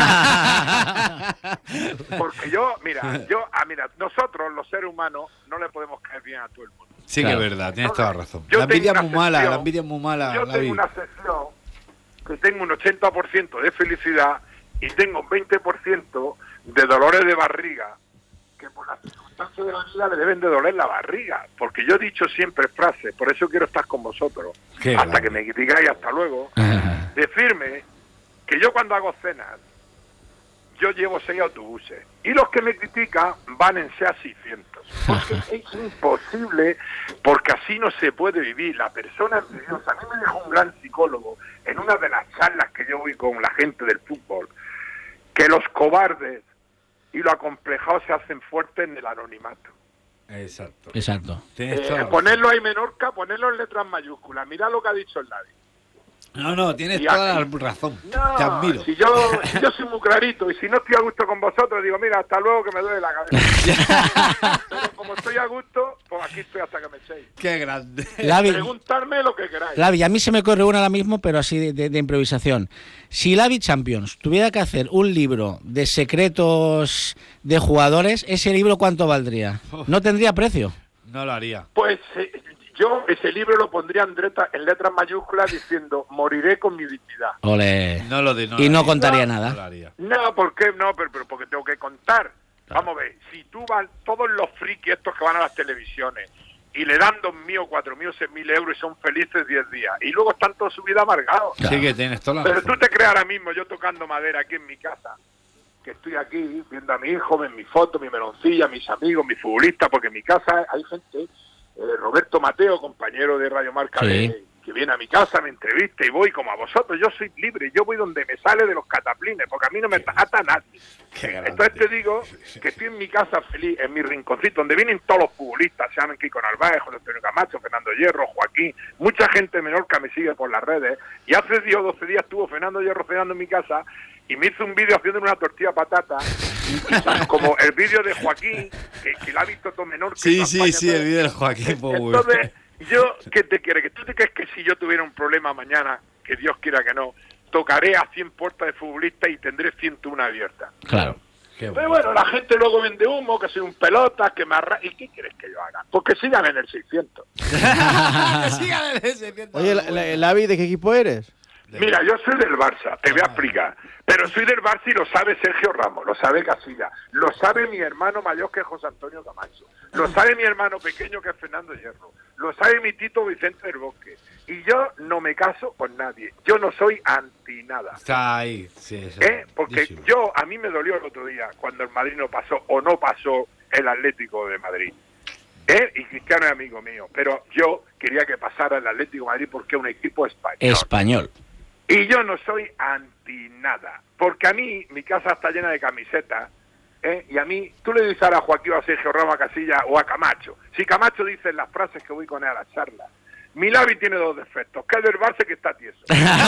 Porque mira, nosotros los seres humanos no le podemos caer bien a todo el mundo. Sí, claro. Que es verdad, tienes toda la razón. La envidia es muy mala, Yo tengo una sección que tengo un 80% de felicidad y tengo un 20% de dolores de barriga, que por las circunstancias de la vida le deben de doler la barriga, porque yo he dicho siempre frases, por eso quiero estar con vosotros, hasta que me digáis hasta luego, decirme que yo cuando hago cenas, yo llevo 6 autobuses, y los que me critican van en SEA 600, porque es imposible, porque así no se puede vivir. La persona envidiosa, a mí me dejó un gran psicólogo, en una de las charlas que yo voy con la gente del fútbol, que los cobardes y los acomplejados se hacen fuertes en el anonimato. Exacto. Ponerlo ahí Menorca, ponerlo en letras mayúsculas. Mira lo que ha dicho el Lavi. No, tienes toda la razón. Te admiro. Si yo soy muy clarito y si no estoy a gusto con vosotros, digo, mira, hasta luego que me duele la cabeza. Pero como estoy a gusto, pues aquí estoy hasta que me echéis. Qué grande. Lavi, preguntarme lo que queráis. Lavi, a mí se me corre una ahora mismo, pero así de improvisación. Si Lavi Champions tuviera que hacer un libro de secretos de jugadores, ¿ese libro cuánto valdría? ¿No tendría precio? No lo haría. Pues yo ese libro lo pondría en letras mayúsculas diciendo moriré con mi dignidad. Ole. Y no contaría nada. No, ¿por qué? No, pero porque tengo que contar. Claro. Vamos a ver, si tú vas, todos los frikis estos que van a las televisiones y le dan 2.000 o 4.000 o 6.000 euros y son felices 10 días y luego están toda su vida amargados. Claro. Sí que tienes toda la Pero razón. tú te crees ahora mismo, yo tocando madera aquí en mi casa, que estoy aquí viendo a mi hijo, en mi foto, mi meloncilla, mis amigos, mis futbolistas, porque en mi casa hay gente... Roberto Mateo, compañero de Radio Marca, que viene a mi casa, me entrevista y voy como a vosotros. Yo soy libre, yo voy donde me sale de los cataplines, porque a mí no me ata nadie. Entonces te digo que estoy en mi casa feliz, en mi rinconcito, donde vienen todos los futbolistas, se llaman Kiko Narváez, José Antonio Camacho, Fernando Hierro, Joaquín, mucha gente menor que me sigue por las redes. Y hace 10 o 12 días estuvo Fernando Hierro cenando en mi casa y me hizo un vídeo haciéndome una tortilla de patata, y como el vídeo de Joaquín, que la ha visto todo menor que Sí, el vídeo de Joaquín. Entonces, ¿qué te quiere? ¿Que tú te crees que si yo tuviera un problema mañana, que Dios quiera que no, tocaré a 100 puertas de futbolistas y tendré 101 abiertas? Claro. Pero bueno, la gente luego vende humo, que soy un pelota, que me ¿Y qué quieres que yo haga? Porque sigan en el 600. Sigan en el 600. Oye, Lavi, ¿de qué equipo eres? Mira, yo soy del Barça, te voy a explicar. Pero soy del Barça y lo sabe Sergio Ramos, lo sabe Casilla, lo sabe mi hermano mayor que es José Antonio Camacho, lo sabe mi hermano pequeño que es Fernando Hierro, lo sabe mi tito Vicente del Bosque. Y yo no me caso con nadie, yo no soy anti nada. Está ahí, sí. Porque a mí me dolió el otro día cuando el Madrid no pasó o no pasó el Atlético de Madrid. Y Cristiano es amigo mío, pero yo quería que pasara el Atlético de Madrid porque es un equipo español. Y yo no soy anti nada, porque a mí mi casa está llena de camisetas Y a mí, tú le dices ahora a Joaquín, a Sergio Ramos, a Casillas o a Camacho. Si Camacho dice las frases que voy con él a la charla, mi Lavi tiene 2 defectos, que es del Barça que está tieso.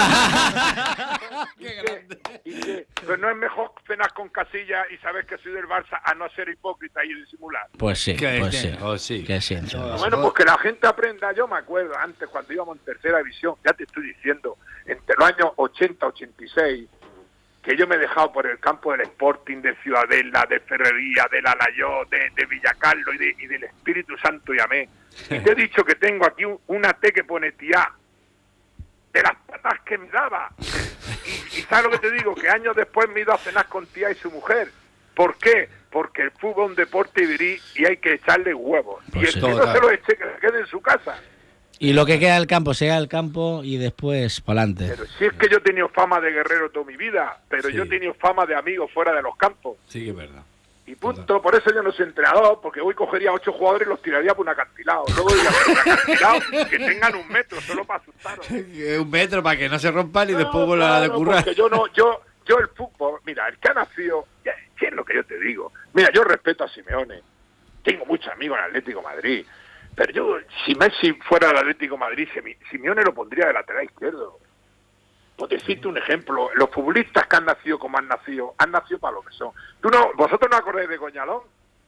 ¿Y qué? Pues no es mejor cenar con Casillas y saber que soy del Barça a no ser hipócrita y disimular. Pues sí, sí. Que sí. Bueno, pues que la gente aprenda. Yo me acuerdo antes, cuando íbamos en tercera división, ya te estoy diciendo, entre los años 80-86, que yo me he dejado por el campo del Sporting, de Ciudadela, de Ferrería, del Alayó, de Villacarlo y del Espíritu Santo y amén. Y te he dicho que tengo aquí una T que pone tía, de las patas que me daba. Y ¿sabes lo que te digo? Que años después me he ido a cenar con tía y su mujer. ¿Por qué? Porque el fútbol es un deporte virí y hay que echarle huevos. Pues y el que no se lo eche, que se quede en su casa. Y lo que queda del campo, se queda del campo y después para adelante. Pero si es que yo he tenido fama de guerrero toda mi vida, pero yo he tenido fama de amigo fuera de los campos. Sí, que es verdad. Y punto, por eso yo no soy entrenador, porque hoy cogería 8 jugadores y los tiraría por un acantilado. Luego diría, por un acantilado que tengan 1 metro, solo para asustaros. 1 metro para que no se rompan y después vuelvan a decurrar. Porque yo el fútbol, mira, el que ha nacido, ¿qué es lo que yo te digo? Mira, yo respeto a Simeone, tengo muchos amigos en Atlético de Madrid, pero yo, si Messi fuera del Atlético de Madrid, Simeone lo pondría de lateral izquierdo. Por decirte un ejemplo, los futbolistas que han nacido como han nacido para lo que son. ¿Vosotros no acordáis de Coñalón?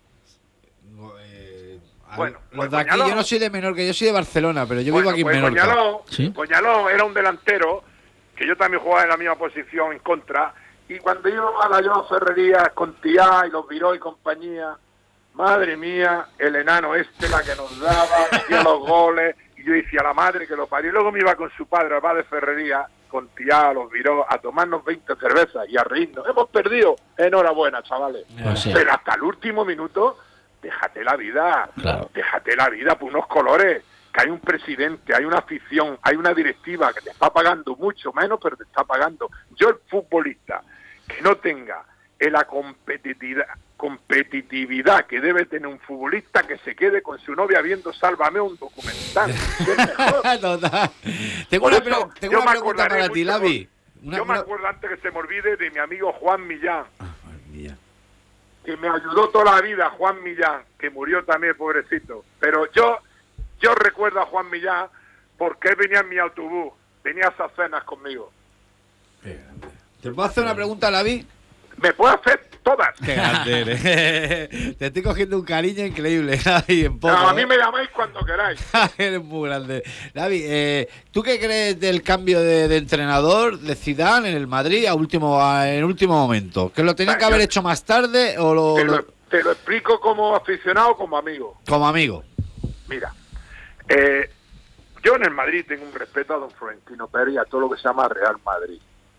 Bueno, los de aquí, yo no soy de Menorca, yo soy de Barcelona, pero yo vivo aquí en Menorca. Coñalón era un delantero que yo también jugaba en la misma posición en contra, y cuando íbamos a la Joan Ferrería con Tía y los Viró y compañía, madre mía, el enano la que nos daba, hacía los goles, y yo decía, la madre que lo parió. Y luego me iba con su padre, al bar de Ferrería, con Tía, los Viró, a tomarnos 20 cervezas y a reírnos. Hemos perdido, enhorabuena, chavales. Pero hasta el último minuto, déjate la vida, déjate la vida por unos colores, que hay un presidente, hay una afición, hay una directiva que te está pagando mucho menos, pero te está pagando. Yo, el futbolista que no tenga la competitividad que debe tener un futbolista, que se quede con su novia viendo Sálvame, un documental. Tengo una pregunta para ti, Lavi. Yo me acuerdo, antes que se me olvide, de mi amigo Juan Millán. Que me ayudó toda la vida, Juan Millán, que murió también, pobrecito. Pero yo recuerdo a Juan Millán porque él venía en mi autobús, venía a esas cenas conmigo. ¿Te puedo hacer una pregunta, Lavi? Me puedo hacer todas. Qué grande eres. Te estoy cogiendo un cariño increíble, Lavi, en poco. No, a mí me llamáis cuando queráis. Eres muy grande. Lavi, ¿tú qué crees del cambio de entrenador de Zidane en el Madrid en último momento? ¿Que lo tenían que haber hecho más tarde o Te lo explico como aficionado o como amigo. Como amigo. Mira, yo en el Madrid tengo un respeto a don Florentino Pérez y a todo lo que se llama Real Madrid.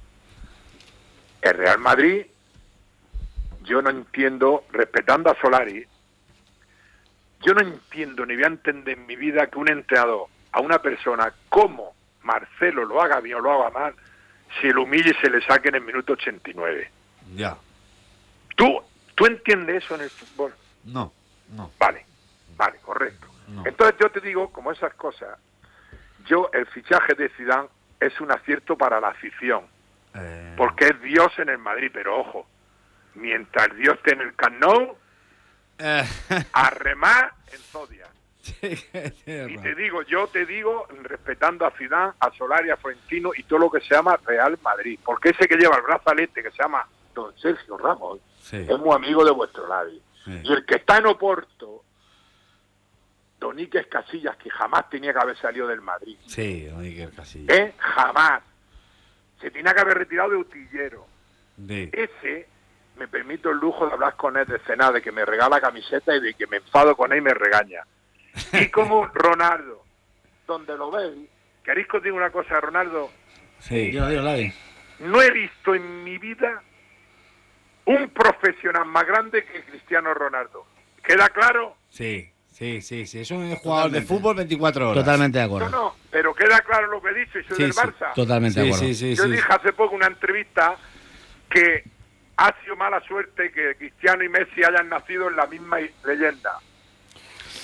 El Real Madrid, yo no entiendo, respetando a Solari, yo no entiendo ni voy a entender en mi vida que un entrenador a una persona como Marcelo lo haga bien o lo haga mal, se lo humille y se le saque en el minuto 89. Ya. ¿Tú entiendes eso en el fútbol? No. Vale, correcto. No. Entonces yo te digo, como esas cosas, el fichaje de Zidane es un acierto para la afición, porque es Dios en el Madrid, pero ojo, mientras Dios esté en el Camp Nou, a remar en Zodia. Y yo te digo, respetando a Zidane, a Solari, a Florentino y todo lo que se llama Real Madrid, porque ese que lleva el brazalete, que se llama don Sergio Ramos, es muy amigo de vuestro Lavi. Y el que está en Oporto, don Iker Casillas, que jamás tenía que haber salido del Madrid. Sí, don Iker Casillas. Jamás. Se tenía que haber retirado de utillero. Ese, me permito el lujo de hablar con él de cenar, de que me regala camiseta y de que me enfado con él y me regaña. Y como Ronaldo, donde lo veis, ¿queréis que os diga una cosa, Ronaldo? Sí. No he visto en mi vida un profesional más grande que Cristiano Ronaldo. ¿Queda claro? Sí. Es un jugador de fútbol 24 horas. Totalmente de acuerdo. No, pero queda claro lo que he dicho y soy del Barça. Totalmente de acuerdo. Yo dije hace poco en una entrevista que ha sido mala suerte que Cristiano y Messi hayan nacido en la misma leyenda.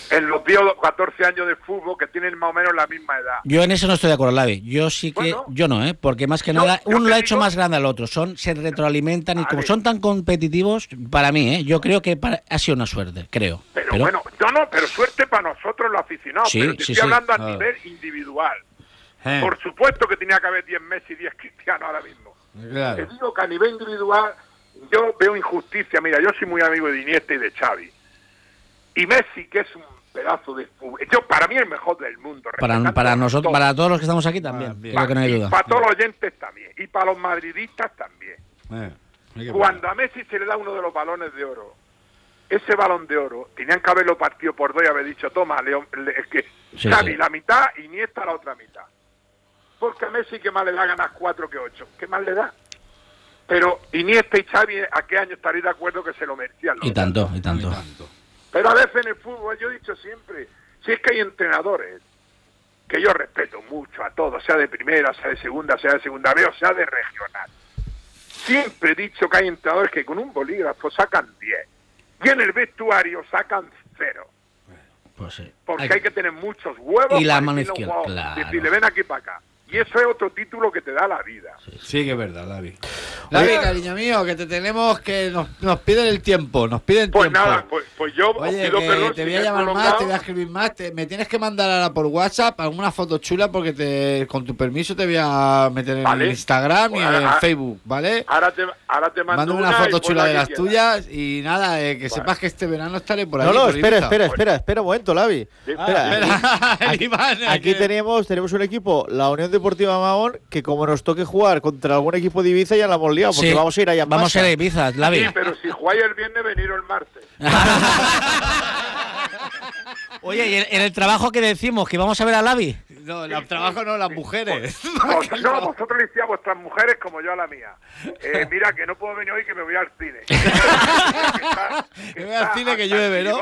en los 10 o 14 años de fútbol que tienen más o menos la misma edad. Yo en eso no estoy de acuerdo, Lavi. Yo sí que... Bueno, yo no, porque más que nada uno lo ha hecho más grande al otro. Se retroalimentan y como son tan competitivos, para mí, yo creo que ha sido una suerte, creo. Pero bueno, pero suerte para nosotros los aficionados. Sí, pero te estoy hablando a nivel individual. Por supuesto que tenía que haber 10 Messi y 10 Cristiano ahora mismo. Claro. Te digo que a nivel individual yo veo injusticia. Mira, yo soy muy amigo de Iniesta y de Xavi. Y Messi, que es un pedazo de fútbol. Para mí el mejor del mundo. Para nosotros, para todos los que estamos aquí también, creo que no hay duda. Para todos los oyentes también. Y para los madridistas también. Cuando a Messi se le da uno de los balones de oro, ese balón de oro, tenían que haberlo partido por dos y haber dicho, toma, León, es que Xavi la mitad, Iniesta la otra mitad. Porque a Messi, ¿qué más le da ganar 4 que 8? ¿Qué más le da? Pero Iniesta y Xavi, ¿a qué año estaréis de acuerdo que se lo merecían? Y tanto. Pero a veces en el fútbol, yo he dicho siempre, si es que hay entrenadores que yo respeto mucho a todos, sea de primera, sea de segunda B o sea de regional. Siempre he dicho que hay entrenadores que con un bolígrafo sacan 10 y en el vestuario sacan 0. Pues sí. Porque hay que tener muchos huevos y la para mano decirle izquierda, a un jugador, claro. decirle, ven aquí para acá. Y eso es otro título que te da la vida. Sí que es verdad, Lavi. Lavi, cariño mío, que te tenemos que nos piden el tiempo, Pues nada, pues yo Oye, pido que perdón te si voy a me he llamar más, prolongado. te voy a escribir más, me tienes que mandar ahora por WhatsApp alguna foto chula porque con tu permiso te voy a meter en el Instagram y en Facebook, ¿vale? Ahora te mando una foto y chula pon de la las que tuyas y nada, que sepas que este verano estaré por ahí. No, por espera un momento, Lavi. Aquí tenemos un equipo, la Unión Deportiva Mahón, que como nos toque jugar contra algún equipo de Ibiza ya la hemos liado, porque vamos a ir allá en Vamos a ir a Ibiza, Lavi. Sí, pero si jugáis el viernes, veniros el martes. Oye, ¿y en el trabajo que decimos? ¿Que vamos a ver a Lavi? No, el trabajo no, las mujeres. No, vosotros le decís a vuestras mujeres como yo a la mía. Mira, que no puedo venir hoy, que me voy al cine. Que voy al cine, que llueve, ¿no?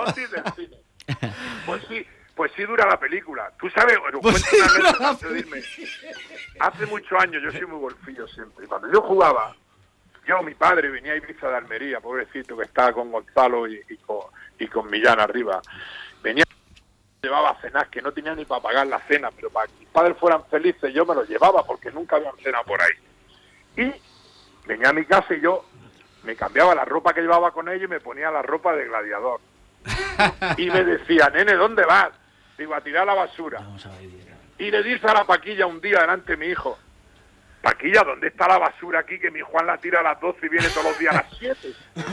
Pues sí dura la película. Tú sabes, os cuento una anécdota antes de irme. Hace muchos años, yo soy muy golfillo siempre. Y cuando yo jugaba, mi padre venía a Ibiza de Almería, pobrecito, que estaba con Gonzalo y con Millán arriba. Venía, llevaba a cenar, que no tenía ni para pagar la cena, pero para que mis padres fueran felices, yo me los llevaba porque nunca habían cenado por ahí. Y venía a mi casa y yo me cambiaba la ropa que llevaba con ellos y me ponía la ropa de gladiador. Y me decía, nene, ¿dónde vas? Digo, a tirar la basura. Y le dice a la Paquilla un día delante de mi hijo, Paquilla, ¿dónde está la basura aquí? Que mi Juan la tira a las 12 y viene todos los días a las 7.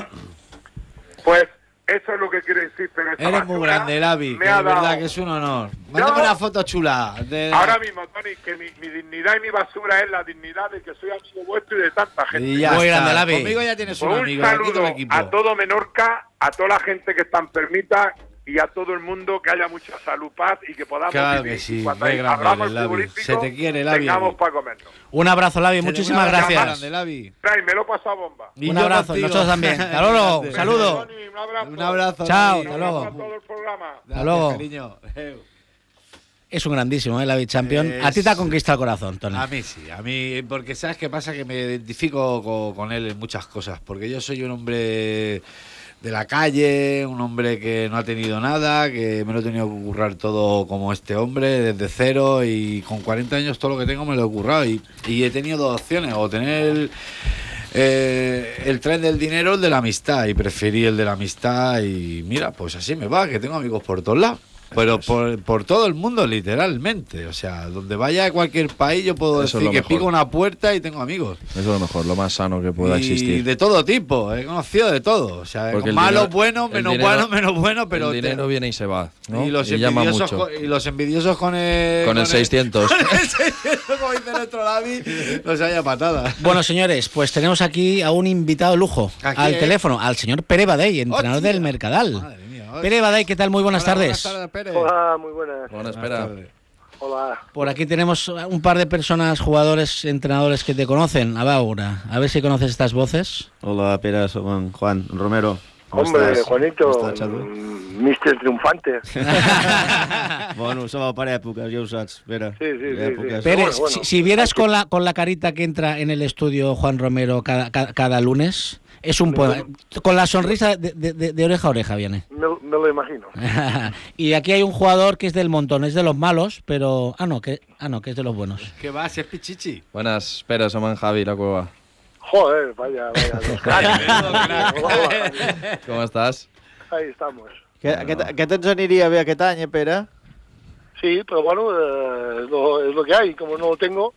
Pues eso es lo que quiere decir. Pero eres muy grande, Lavi, que de verdad que es un honor. Mándame una foto chula. Ahora mismo, Tony, que mi dignidad y mi basura es la dignidad de que soy amigo vuestro y de tanta gente. Y ya muy grande, Lavi. Conmigo ya tienes un amigo. Un saludo a todo Menorca, a toda la gente que está enfermita y a todo el mundo, que haya mucha salud, paz y que podamos vivir. Que sí, cuando hablamos futbolístico, se te quiere, Lavi. Tengamos para comernos. Un abrazo, Lavi, muchísimas gracias. Grande, Lavi. Me lo he pasado bomba. Y un abrazo, nosotros también. Hasta luego, saludo. Un abrazo. Chao, hasta luego. Hasta luego. Es un grandísimo, Lavi Champion. A ti te ha conquistado el corazón, Tony. A mí sí, a mí, porque ¿sabes qué pasa? Que me identifico con él en muchas cosas, porque yo soy un hombre de la calle, un hombre que no ha tenido nada, que me lo he tenido que currar todo como este hombre, desde cero, y con 40 años todo lo que tengo me lo he currado, y he tenido dos opciones, o tener el tren del dinero o el de la amistad, y preferí el de la amistad, y mira, pues así me va, que tengo amigos por todos lados. Pero por todo el mundo, literalmente. O sea, donde vaya a cualquier país yo puedo decir que pico una puerta y tengo amigos. Eso es lo mejor, lo más sano que pueda existir. Y de todo tipo, he conocido de todo. O sea, malos, buenos, menos buenos, pero... El dinero viene y se va, ¿no? Y los envidiosos con el... Con el 600. Con el 600, como dice nuestro Lavi, nos haya patada. Bueno, señores, pues tenemos aquí a un invitado lujo al teléfono, al señor Pere Badey, entrenador del Mercadal. Madre mía. Pere Badey, ¿qué tal? Muy buenas tardes. Buenas tardes, Pere. Hola, muy buenas. Buenas, espera. Hola. Por aquí tenemos un par de personas, jugadores, entrenadores que te conocen. A ver si conoces estas voces. Hola, Pere, soy Juan Romero. Hombre, Juanito, Mister Triunfante. Bueno, som per èpoques, ja ho saps, Pere. Sí. Pere, bueno. Si vieras con la carita que entra en el estudio Juan Romero cada lunes, es un poema. Con la sonrisa de oreja a oreja viene. Me lo imagino. Y aquí hay un jugador que es del montón, es de los malos, pero... que es de los buenos. ¿Qué va? Si es Pichichi. Buenas, Pere, som Javi, la Cueva. Joder, vaya. ¿Cómo estás? Ahí estamos. Què te'ns aniria bé aquest any, Pere? Sí, pero bueno, es lo que hay, como no lo tengo.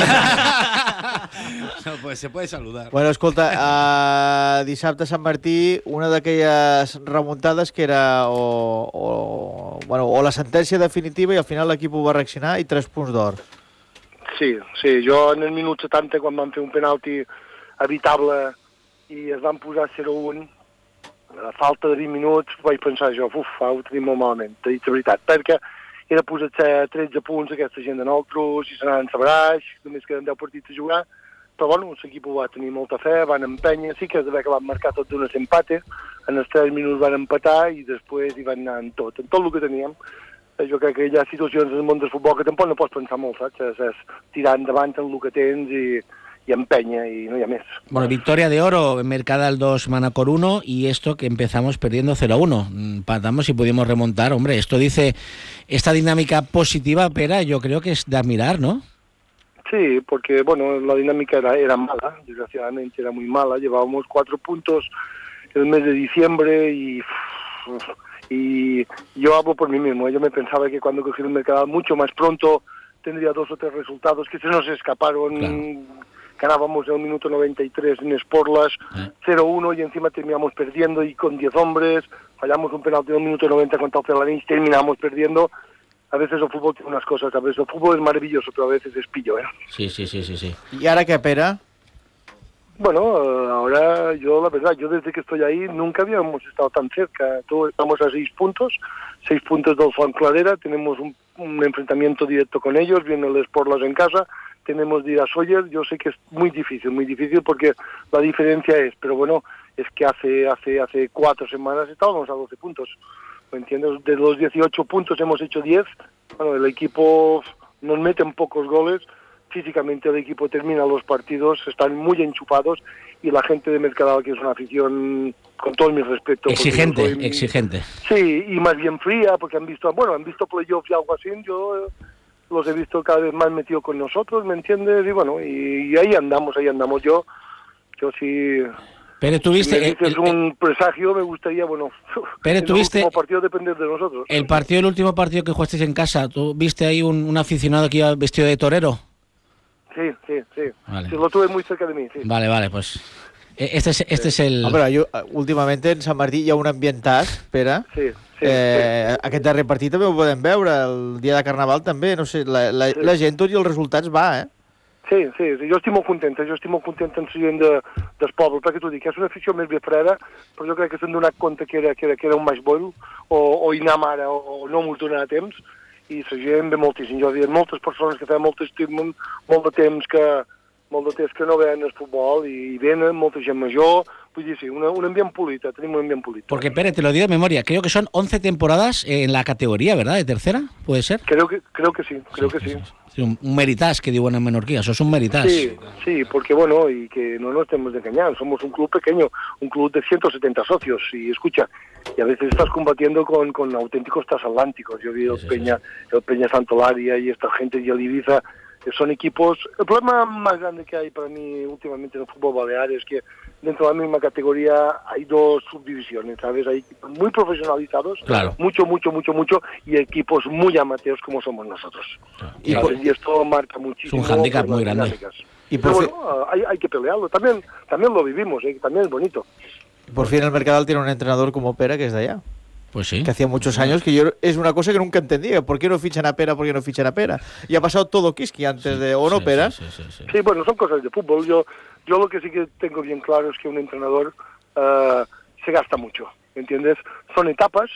No, pues se puede saludar. Bueno, escolta, dissabte a Sant Martí, una d'aquelles remuntades que era o la sentència definitiva i al final l'equip ho va reaccionar i 3 punts d'or. Sí, jo en el minut 70, quan van fer un penalti evitable i es van posar 0-1, a falta de 20 minuts vaig pensar jo, ho tenim molt malament, t'he dit la veritat, perquè era posat 13 punts aquesta gent de nosaltres, i s'anaven a Sabraix, només queden 10 partits a jugar, però bueno, l'equip va tenir molta fe, van empènyer, sí que és d'haver acabat marcar tot d'un empate, en els 3 minuts van empatar i després hi van anar en tot el que teníem. Jo crec que hi ha situacions en el món del futbol que tampoc no pots pensar molt, saps? És tirar endavant en el que tens y empenya y no hay más. Bueno, victoria de oro, Mercadal 2, Manacor 1 y esto que empezamos perdiendo 0-1. Empatamos y pudimos remontar. Hombre, esto dice, esta dinámica positiva, Pera, yo creo que es de admirar, ¿no? Sí, porque bueno, la dinámica era mala, desgraciadamente era muy mala. Llevábamos 4 puntos el mes de diciembre y yo hablo por mí mismo. Yo me pensaba que cuando cogí el Mercadal mucho más pronto tendría 2 o 3 resultados que se nos escaparon. Claro. Ganábamos en el minuto 93 en Sportlas 0-1 y encima terminamos perdiendo y con 10 hombres, fallamos un penalti en el minuto 90 contra el Celanís, terminamos perdiendo. A veces el fútbol tiene unas cosas, a veces el fútbol es maravilloso, pero a veces es pillo, ¿eh? Sí. ¿Y ahora qué, Pera? Bueno, ahora yo, la verdad, desde que estoy ahí nunca habíamos estado tan cerca. Estamos a 6 puntos del Fontcladera, tenemos un enfrentamiento directo con ellos, viene el Sportlas en casa, tenemos de ir a Sóller. Yo sé que es muy difícil porque la diferencia es, pero bueno, es que hace 4 semanas estábamos a 12 puntos, ¿me entiendes? De los 18 puntos hemos hecho 10, bueno, el equipo nos mete pocos goles, físicamente el equipo termina los partidos, están muy enchufados y la gente de Mercadal, que es una afición, con todo mi respeto... Exigente. Sí, y más bien fría, porque han visto playoffs y algo así, yo los he visto cada vez más metidos con nosotros, ¿me entiendes? Y bueno, y ahí andamos, yo sí... Pero tuviste... Si me dices un presagio, me gustaría, bueno... Pero tuviste... El último partido depende de nosotros. El último partido que jugasteis en casa, ¿tú viste ahí un aficionado que iba vestido de torero? Sí. Vale. Sí, lo tuve muy cerca de mí, sí. Vale, pues... Este es el... Hombre, últimament en Sant Martí hi ha un ambientat, Pere. Sí. Aquest darrer partit també ho podem veure, el dia de Carnaval també, no sé, la gent, tot i els resultats va, eh? Sí, jo estic molt content en la gent del poble, perquè t'ho dic, és una afició més bé freda, però jo crec que s'han donat compte que era un match boil, o inam ara, o no molt donar temps, i la gent ve moltíssim. Jo he vist moltes persones que feien molt de temps que no veien el futbol i venen, molta gent major, vull dir, sí, un ambient polit, tenim un ambient polit. Porque, Pere, te lo digo de memoria, creo que son 11 temporadas en la categoría, ¿verdad? ¿De tercera? ¿Puede ser? Creo que sí. Sí, un meritas, que diuen en menorquía, sos un meritas. Sí, porque bueno, y que no nos tenemos de engañar, somos un club pequeño, un club de 170 socios, y escucha, y a veces estás combatiendo con auténticos transatlánticos. Yo vi el Peña Santolaria y esta gente y el Ibiza, que son equipos... El problema más grande que hay para mí últimamente en el fútbol balear es que dentro de la misma categoría hay 2 subdivisiones, ¿sabes? Hay equipos muy profesionalizados, claro, mucho, y equipos muy amateurs como somos nosotros. Claro. Y esto marca muchísimo. Es un hándicap muy grande. Pero bueno, hay que pelearlo. También lo vivimos, también es bonito. Por fin el Mercadal tiene un entrenador como Pera, que es de allá. Pues sí. Que hacía muchos años que es una cosa que nunca entendía. ¿Por qué no fichan a Pera? Y ha pasado todo Kiski antes de... ¿O no, Pera? Sí, bueno, son cosas de fútbol. Yo lo que sí que tengo bien claro es que un entrenador se gasta mucho, ¿entiendes? Son etapas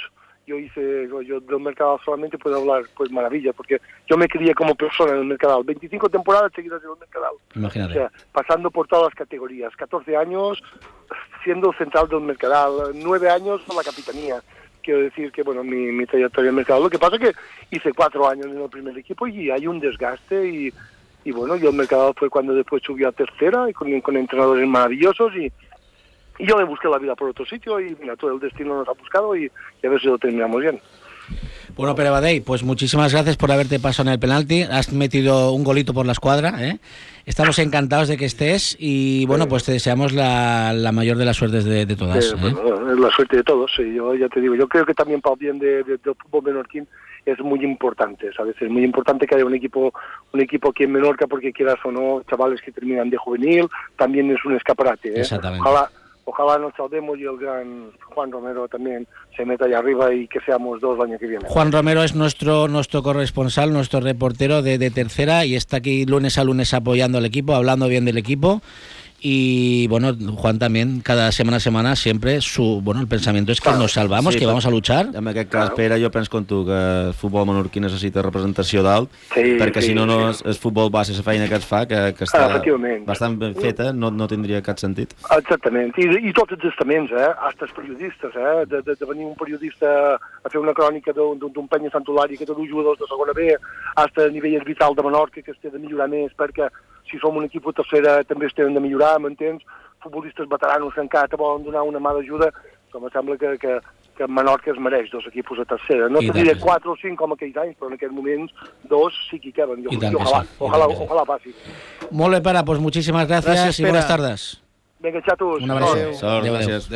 yo del Mercadal solamente puedo hablar pues maravilla, porque yo me crié como persona en el Mercadal, 25 temporadas seguidas en el Mercadal. Imagínate. O sea, pasando por todas las categorías, 14 años siendo central del Mercadal, 9 años con la capitanía. Quiero decir que, bueno, mi trayectoria en el Mercadal, lo que pasa es que hice 4 años en el primer equipo y hay un desgaste y bueno, yo el Mercadal fue cuando después subió a tercera y con entrenadores maravillosos y yo me busqué la vida por otro sitio y mira, todo el destino nos ha buscado y a ver si lo terminamos bien. Bueno, Pere Badell, pues muchísimas gracias por haberte pasado en el penalti. Has metido un golito por la escuadra, ¿eh? Estamos encantados de que estés y bueno, pues te deseamos la mayor de las suertes de todas. Bueno, la suerte de todos, sí, yo ya te digo, yo creo que también para el bien del fútbol menorquín es muy importante, ¿sabes? Es muy importante que haya un equipo aquí en Menorca, porque quieras o no, chavales que terminan de juvenil, también es un escaparate, ¿eh? Exactamente. Ojalá nos salvemos y el gran Juan Romero también se meta allá arriba y que seamos 2 el año que viene. Juan Romero es nuestro corresponsal, nuestro reportero de tercera y está aquí lunes a lunes apoyando al equipo, hablando bien del equipo. Y bueno, Juan también, cada semana a semana, siempre el pensamiento es que nos salvamos, que vamos a luchar. En aquest cas, Pere, jo penso com tu, que el futbol menorquí necessita representació dalt, perquè si no, el futbol base, la feina que es fa, que està bastant ben feta, no tindria cap sentit. Exactament, i tots els estaments, hasta els periodistes, de venir un periodista a fer una crònica d'un penya Sant Eulàlia que té 2 jugadors de segona B, hasta el nivell arbitral de Menorca, que es té de millorar més, perquè si som un equip de tercera també es tenen de millorar, m'entens? Futbolistes veteranos que encara te volen donar una mà d'ajuda, com em sembla que Menorca es mereix 2 equipos de tercera. No te diré 4 o 5 com aquells anys, però en aquests moments 2 sí que hi caben. Ojalá passi. Molt bé, Pere, pues muchísimas gracias y buenas tardes. Venga, chatos. Un abrazo. Gracias.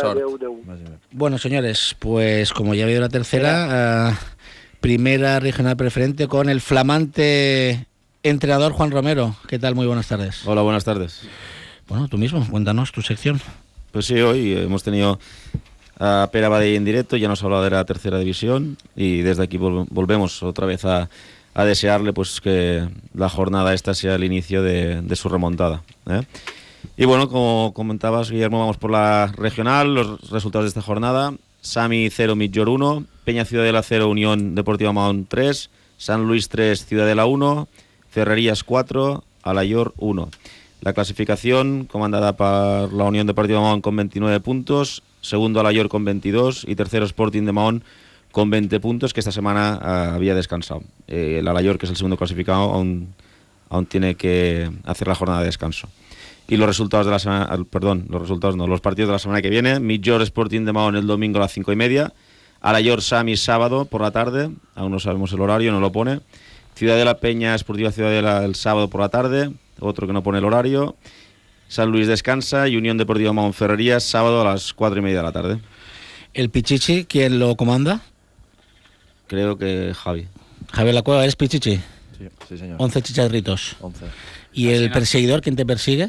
Bueno, señores, pues como ya ha habido la tercera, primera regional preferente con el flamante entrenador Juan Romero. ¿Qué tal? Muy buenas tardes. Hola, buenas tardes. Bueno, tú mismo, cuéntanos tu sección. Pues sí, hoy hemos tenido a Pere Badell en directo, ya nos ha hablado de la tercera división y desde aquí volvemos otra vez a desearle pues que la jornada esta sea el inicio de su remontada, ¿eh? Y bueno, como comentabas, Guillermo, vamos por la regional, los resultados de esta jornada: Sami 0, Mitjor 1, Peña Ciudadela 0, Unión Deportiva Mahón 3, San Luis 3, Ciudadela 1, Ferrerías 4, Alayor 1. La clasificación comandada por la Unión Deportiva Mahón con 29 puntos, segundo Alayor con 22 y tercero Sporting de Mahón con 20 puntos, que esta semana había descansado. El Alayor, que es el segundo clasificado, aún tiene que hacer la jornada de descanso. Y los resultados de la semana, los partidos de la semana que viene: Mitjor Sporting de Mahón el domingo a las 5:30, Alayor Sami sábado por la tarde, aún no sabemos el horario, no lo pone. Ciudadela Peña Esportiva Ciudadela el sábado por la tarde, otro que no pone el horario. San Luis descansa y Unión Deportiva Mahón Ferrerías sábado a las 4:30 de la tarde. ¿El Pichichi quién lo comanda? Creo que Javi. Javier La Cueva, ¿eres Pichichi? Sí, señor. 11 chicharritos. 11. ¿Y el perseguidor, quién te persigue?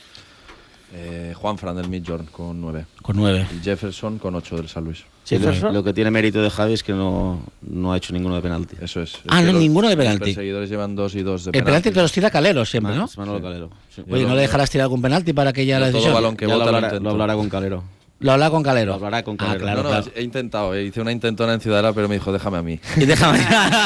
Juan Fran del Midjorn con 9. Con 9. Y Jefferson con 8 del San Luis. Sí, lo que tiene mérito de Javi es que no ha hecho ninguno de penalti. Eso es. Ninguno de penalti. Los perseguidores llevan 2 y 2 de penalti. El penalti te los tira Calero siempre, ¿no? Manolo Calero. Sí. Oye, ¿no le dejarás tirar algún penalti para que ya la decisión? Todo balón que bota lo hablará con Calero. Lo hablará con Calero. Lo hablará con Calero. Claro, claro. He intentado, hice una intentona en Ciudadela, pero me dijo, déjame a mí. Y déjame.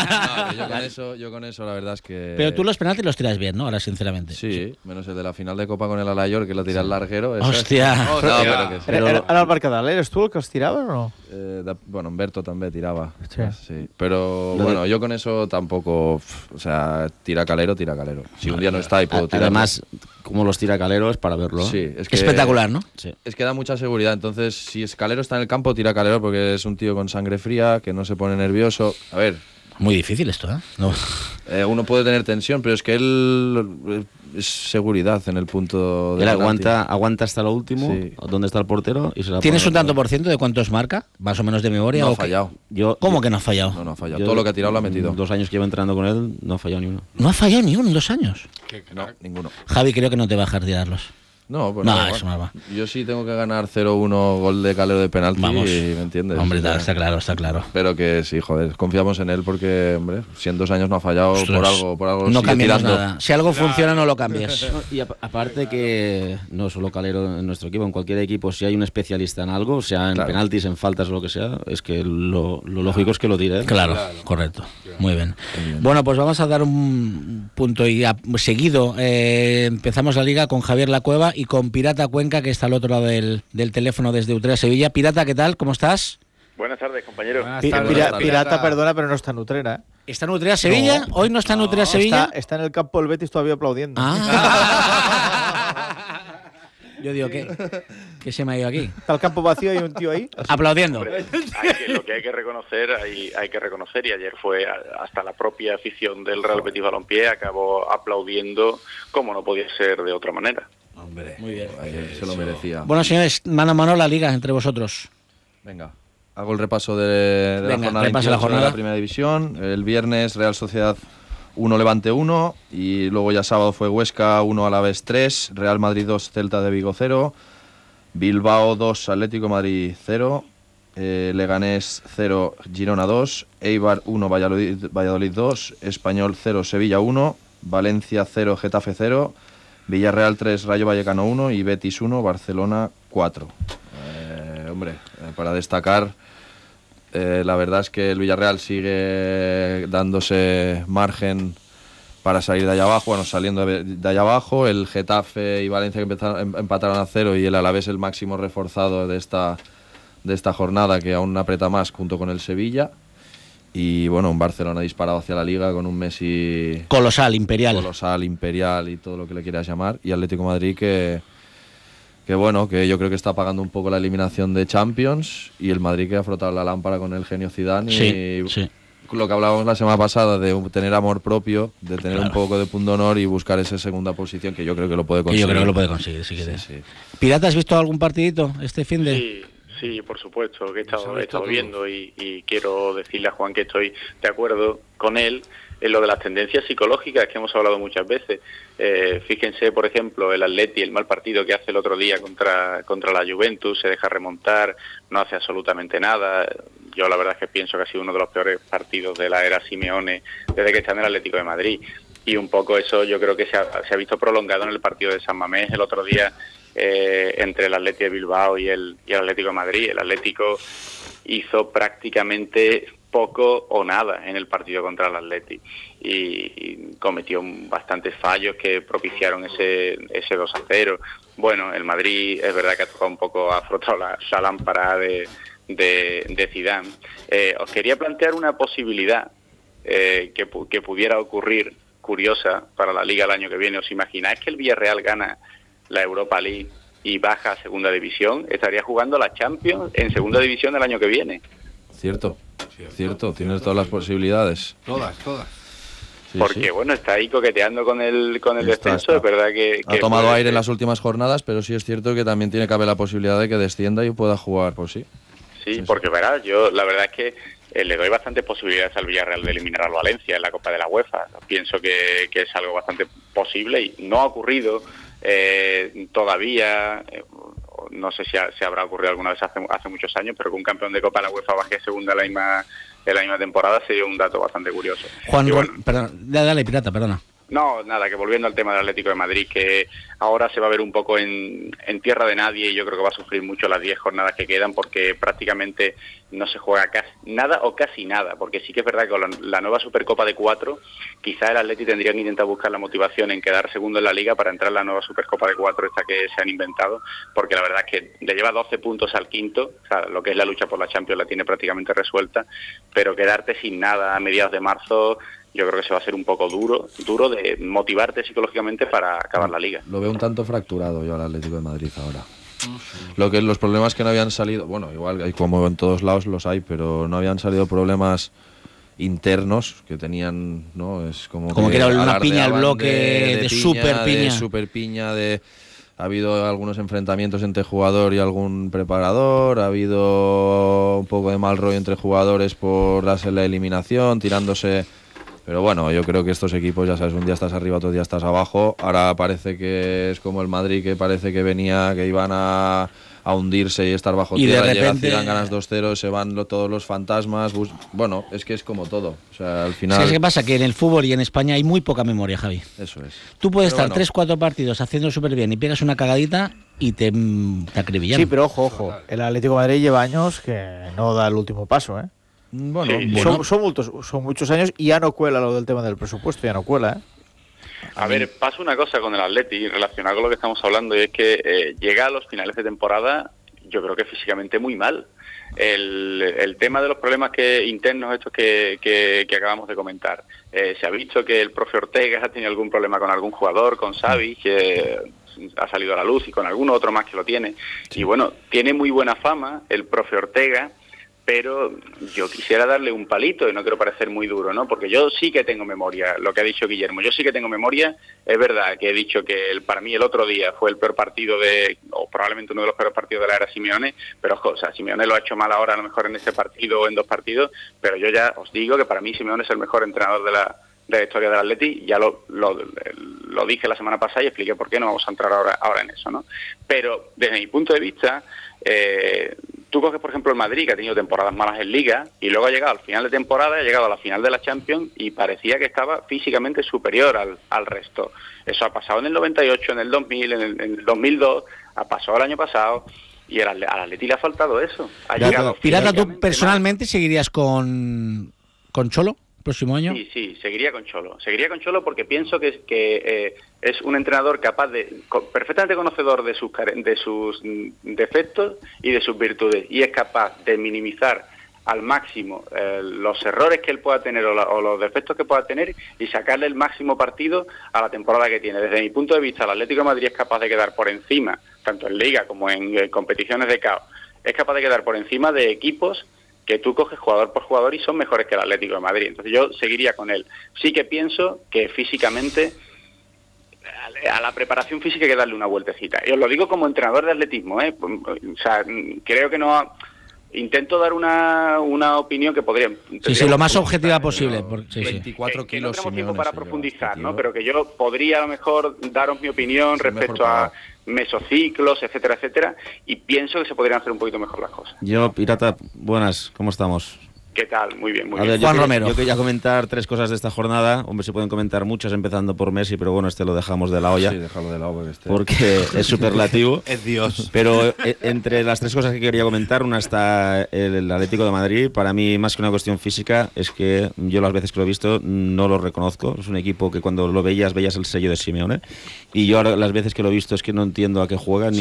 Yo con eso la verdad es que... Pero tú los penaltis los tiras bien, ¿no? Ahora, sinceramente. Sí, menos el de la final de Copa con el Alayor, que lo tira al larguero. Hostia. Ara el Mercadal, ¿eres tú el que els tirava o no? Bueno, Humberto también tiraba. Sí. Pero bueno, yo con eso tampoco... O sea, tira Calero. Si un día no está y puedo tirar... Además, como los tira Calero es para verlo. Sí, es que, espectacular, ¿no? Sí. Es que da mucha seguridad. Entonces, si Calero está en el campo, tira Calero porque es un tío con sangre fría, que no se pone nervioso. A ver... Muy difícil esto, ¿eh? No. Uno puede tener tensión, pero es que él es seguridad en el punto de... Él aguanta hasta lo último, sí. Donde está el portero, y se la ¿Tienes un tanto por ciento de cuántos marca? Más o menos de memoria. No ha fallado. ¿Cómo que no ha fallado? No ha fallado. Todo lo que ha tirado lo ha metido. 2 años que llevo entrenando con él, no ha fallado ni uno. ¿No ha fallado ni uno en 2 años? No, ninguno. Javi, creo que no te va a dejar tirarlos. No, pues no, eso no va. Yo sí tengo que ganar 0-1 gol de Calero de penalti, ¿me entiendes? Hombre, está claro. Pero que sí, joder, confiamos en él porque, hombre, si en 2 años no ha fallado, por algo no sigue cambiamos tirando. nada. Si algo funciona, no lo cambies. Y aparte que no solo Calero en nuestro equipo, en cualquier equipo, si hay un especialista en algo, sea en penaltis, en faltas o lo que sea, es que lo lógico es que lo tire. Claro, correcto. Muy bien. Bueno, pues vamos a dar un punto y seguido empezamos la liga con Javier Lacueva y con Pirata Cuenca, que está al otro lado del teléfono desde Utrera, Sevilla. Pirata, ¿qué tal? ¿Cómo estás? Buenas tardes, compañero. Pirata, perdona, pero no está en Utrera. ¿Está en Utrera, Sevilla? No. ¿Hoy no está en Utrera, Sevilla? Está en el campo del Betis todavía aplaudiendo. Yo digo, ¿qué se me ha ido aquí? Está el campo vacío y hay un tío ahí aplaudiendo. Hombre, lo que hay que reconocer, hay que reconocer, y ayer fue hasta la propia afición del Real Betis Balompié acabó aplaudiendo como no podía ser de otra manera. Hombre, muy bien. Se lo merecía. Bueno, señores, mano a mano la liga entre vosotros. Venga, hago el repaso de la jornada 28 de la Primera División. El viernes Real Sociedad 1, Levante 1, y luego ya sábado fue Huesca 1, Alavés 3, Real Madrid 2, Celta de Vigo 0, Bilbao 2, Atlético de Madrid 0, Leganés 0, Girona 2, Eibar 1, Valladolid 2, Español 0, Sevilla 1, Valencia 0, Getafe 0, Villarreal 3, Rayo Vallecano 1 y Betis 1, Barcelona 4. Para destacar, la verdad es que el Villarreal sigue dándose margen para salir de allá abajo, saliendo de allá abajo. El Getafe y Valencia que empataron a 0 y el Alavés el máximo reforzado de esta jornada, que aún aprieta más junto con el Sevilla. Y bueno, un Barcelona disparado hacia la Liga con un Messi colosal, imperial y todo lo que le quieras llamar, y Atlético de Madrid que yo creo que está pagando un poco la eliminación de Champions, y el Madrid que ha frotado la lámpara con el genio Zidane. Sí. Lo que hablábamos la semana pasada de tener amor propio, de tener un poco de pundonor y buscar esa segunda posición, que yo creo que lo puede conseguir. Yo creo que lo puede conseguir, si quieres. Sí. ¿Pirata, has visto algún partidito este fin de...? Sí, por supuesto, que he estado viendo y quiero decirle a Juan que estoy de acuerdo con él en lo de las tendencias psicológicas que hemos hablado muchas veces. Fíjense, por ejemplo, el Atleti, el mal partido que hace el otro día contra la Juventus, se deja remontar, no hace absolutamente nada. Yo la verdad es que pienso que ha sido uno de los peores partidos de la era Simeone desde que está en el Atlético de Madrid. Y un poco eso yo creo que se ha visto prolongado en el partido de San Mamés el otro día, entre el Atleti de Bilbao y el Atlético de Madrid. El Atlético hizo prácticamente poco o nada en el partido contra el Atleti y cometió bastantes fallos que propiciaron ese 2-0. Bueno, el Madrid es verdad que ha tocado un poco, ha frotado la lámpara de Zidane. Os quería plantear una posibilidad que pudiera ocurrir, curiosa, para la Liga el año que viene. ¿Os imagináis que el Villarreal gana la Europa League y baja a segunda división? Estaría jugando la Champions en segunda división el año que viene. Cierto, tienes todas las posibilidades. Todas. Porque bueno, está ahí coqueteando con el descenso, es verdad que ha tomado aire en las últimas jornadas, pero sí es cierto que también tiene que haber la posibilidad de que descienda y pueda jugar, pues sí. Sí, porque verás, yo la verdad es que le doy bastantes posibilidades al Villarreal de eliminar al Valencia en la Copa de la UEFA. Pienso que es algo bastante posible y no ha ocurrido todavía. No sé si habrá ocurrido alguna vez hace muchos años, pero que un campeón de Copa de la UEFA baje a segunda en la misma temporada sería un dato bastante curioso. Juan, bueno, perdón, dale, Pirata, perdona. No, nada, que volviendo al tema del Atlético de Madrid, que ahora se va a ver un poco en tierra de nadie, y yo creo que va a sufrir mucho las 10 jornadas que quedan, porque prácticamente no se juega casi nada o casi nada, porque sí que es verdad que con la nueva Supercopa de 4, quizá el Atleti tendría que intentar buscar la motivación en quedar segundo en la Liga para entrar en la nueva Supercopa de 4 esta que se han inventado, porque la verdad es que le lleva 12 puntos al quinto, o sea, lo que es la lucha por la Champions la tiene prácticamente resuelta, pero quedarte sin nada a mediados de marzo, yo creo que se va a hacer un poco duro de motivarte psicológicamente para acabar la Liga. Lo veo un tanto fracturado yo al Atlético de Madrid ahora. Los problemas que no habían salido, bueno, igual hay como en todos lados los hay, pero no habían salido problemas internos que tenían, ¿no? Es como que era una piña al bloque de super piña. Ha habido algunos enfrentamientos entre jugador y algún preparador, ha habido un poco de mal rollo entre jugadores por darse la eliminación, tirándose Pero bueno, yo creo que estos equipos, ya sabes, un día estás arriba, otro día estás abajo. Ahora parece que es como el Madrid, que parece que iban a hundirse y estar bajo tierra. Llega Zidane, ganas 2-0, se van todos los fantasmas. Bueno, es que es como todo. O sea, al final... ¿Sabes qué pasa? Que en el fútbol y en España hay muy poca memoria, Javi. Eso es. Tú puedes estar 3-4 partidos haciendo súper bien y pegas una cagadita y te acribillan. Sí, pero ojo. El Atlético de Madrid lleva años que no da el último paso, ¿eh? Bueno, son muchos años y ya no cuela lo del tema del presupuesto, ya no cuela, ¿eh? A ver, pasa una cosa con el Atleti relacionado con lo que estamos hablando, y es que llega a los finales de temporada, yo creo que físicamente muy mal. El tema de los problemas internos estos que acabamos de comentar, se ha visto que el profe Ortega ha tenido algún problema con algún jugador, con Xavi, que ha salido a la luz, y con alguno otro más que lo tiene. Sí. Y bueno, tiene muy buena fama el profe Ortega, pero yo quisiera darle un palito, y no quiero parecer muy duro, ¿no? Porque yo sí que tengo memoria, lo que ha dicho Guillermo, yo sí que tengo memoria. Es verdad que he dicho que para mí el otro día fue el peor partido o probablemente uno de los peores partidos de la era Simeone, pero ojo, o sea, Simeone lo ha hecho mal ahora, a lo mejor en ese partido o en 2 partidos, pero yo ya os digo que para mí Simeone es el mejor entrenador de la historia del Atleti. Ya lo dije la semana pasada y expliqué por qué, no vamos a entrar ahora en eso, ¿no? Pero desde mi punto de vista, tú coges, por ejemplo, el Madrid, que ha tenido temporadas malas en Liga, y luego ha llegado al final de temporada, ha llegado a la final de la Champions, y parecía que estaba físicamente superior al resto. Eso ha pasado en el 98, en el 2000, en el 2002, ha pasado el año pasado, y al Atleti le ha faltado eso. Pirata, ¿tú personalmente seguirías con Cholo próximo año? Sí, seguiría con Cholo. Seguiría con Cholo porque pienso que es un entrenador perfectamente conocedor de sus defectos y de sus virtudes, y es capaz de minimizar al máximo los errores que él pueda tener o los defectos que pueda tener, y sacarle el máximo partido a la temporada que tiene. Desde mi punto de vista, el Atlético de Madrid es capaz de quedar por encima, tanto en Liga como en competiciones de CAO, es capaz de quedar por encima de equipos que tú coges jugador por jugador y son mejores que el Atlético de Madrid. Entonces yo seguiría con él. Sí que pienso que físicamente, a la preparación física hay que darle una vueltecita. Y os lo digo como entrenador de atletismo, ¿eh? O sea, creo que no... Intento dar una opinión que podría... Sí, lo más objetiva posible. 24 que kilos. No tenemos tiempo para profundizar, ¿no? Pero que yo podría a lo mejor daros mi opinión respecto a mesociclos, etcétera, etcétera, y pienso que se podrían hacer un poquito mejor las cosas. Yo, Pirata, buenas, ¿cómo estamos? ¿Qué tal? Muy bien, muy bien. Ver, Juan Romero. Yo quería comentar 3 cosas de esta jornada. Hombre, se pueden comentar muchas, empezando por Messi, pero bueno, lo dejamos de la olla. Sí, déjalo de la olla. Porque es superlativo. Es Dios. Pero entre las 3 cosas que quería comentar, una está el Atlético de Madrid. Para mí, más que una cuestión física, es que yo las veces que lo he visto no lo reconozco. Es un equipo que cuando lo veías el sello de Simeone. Y yo ahora las veces que lo he visto es que no entiendo a qué juegan,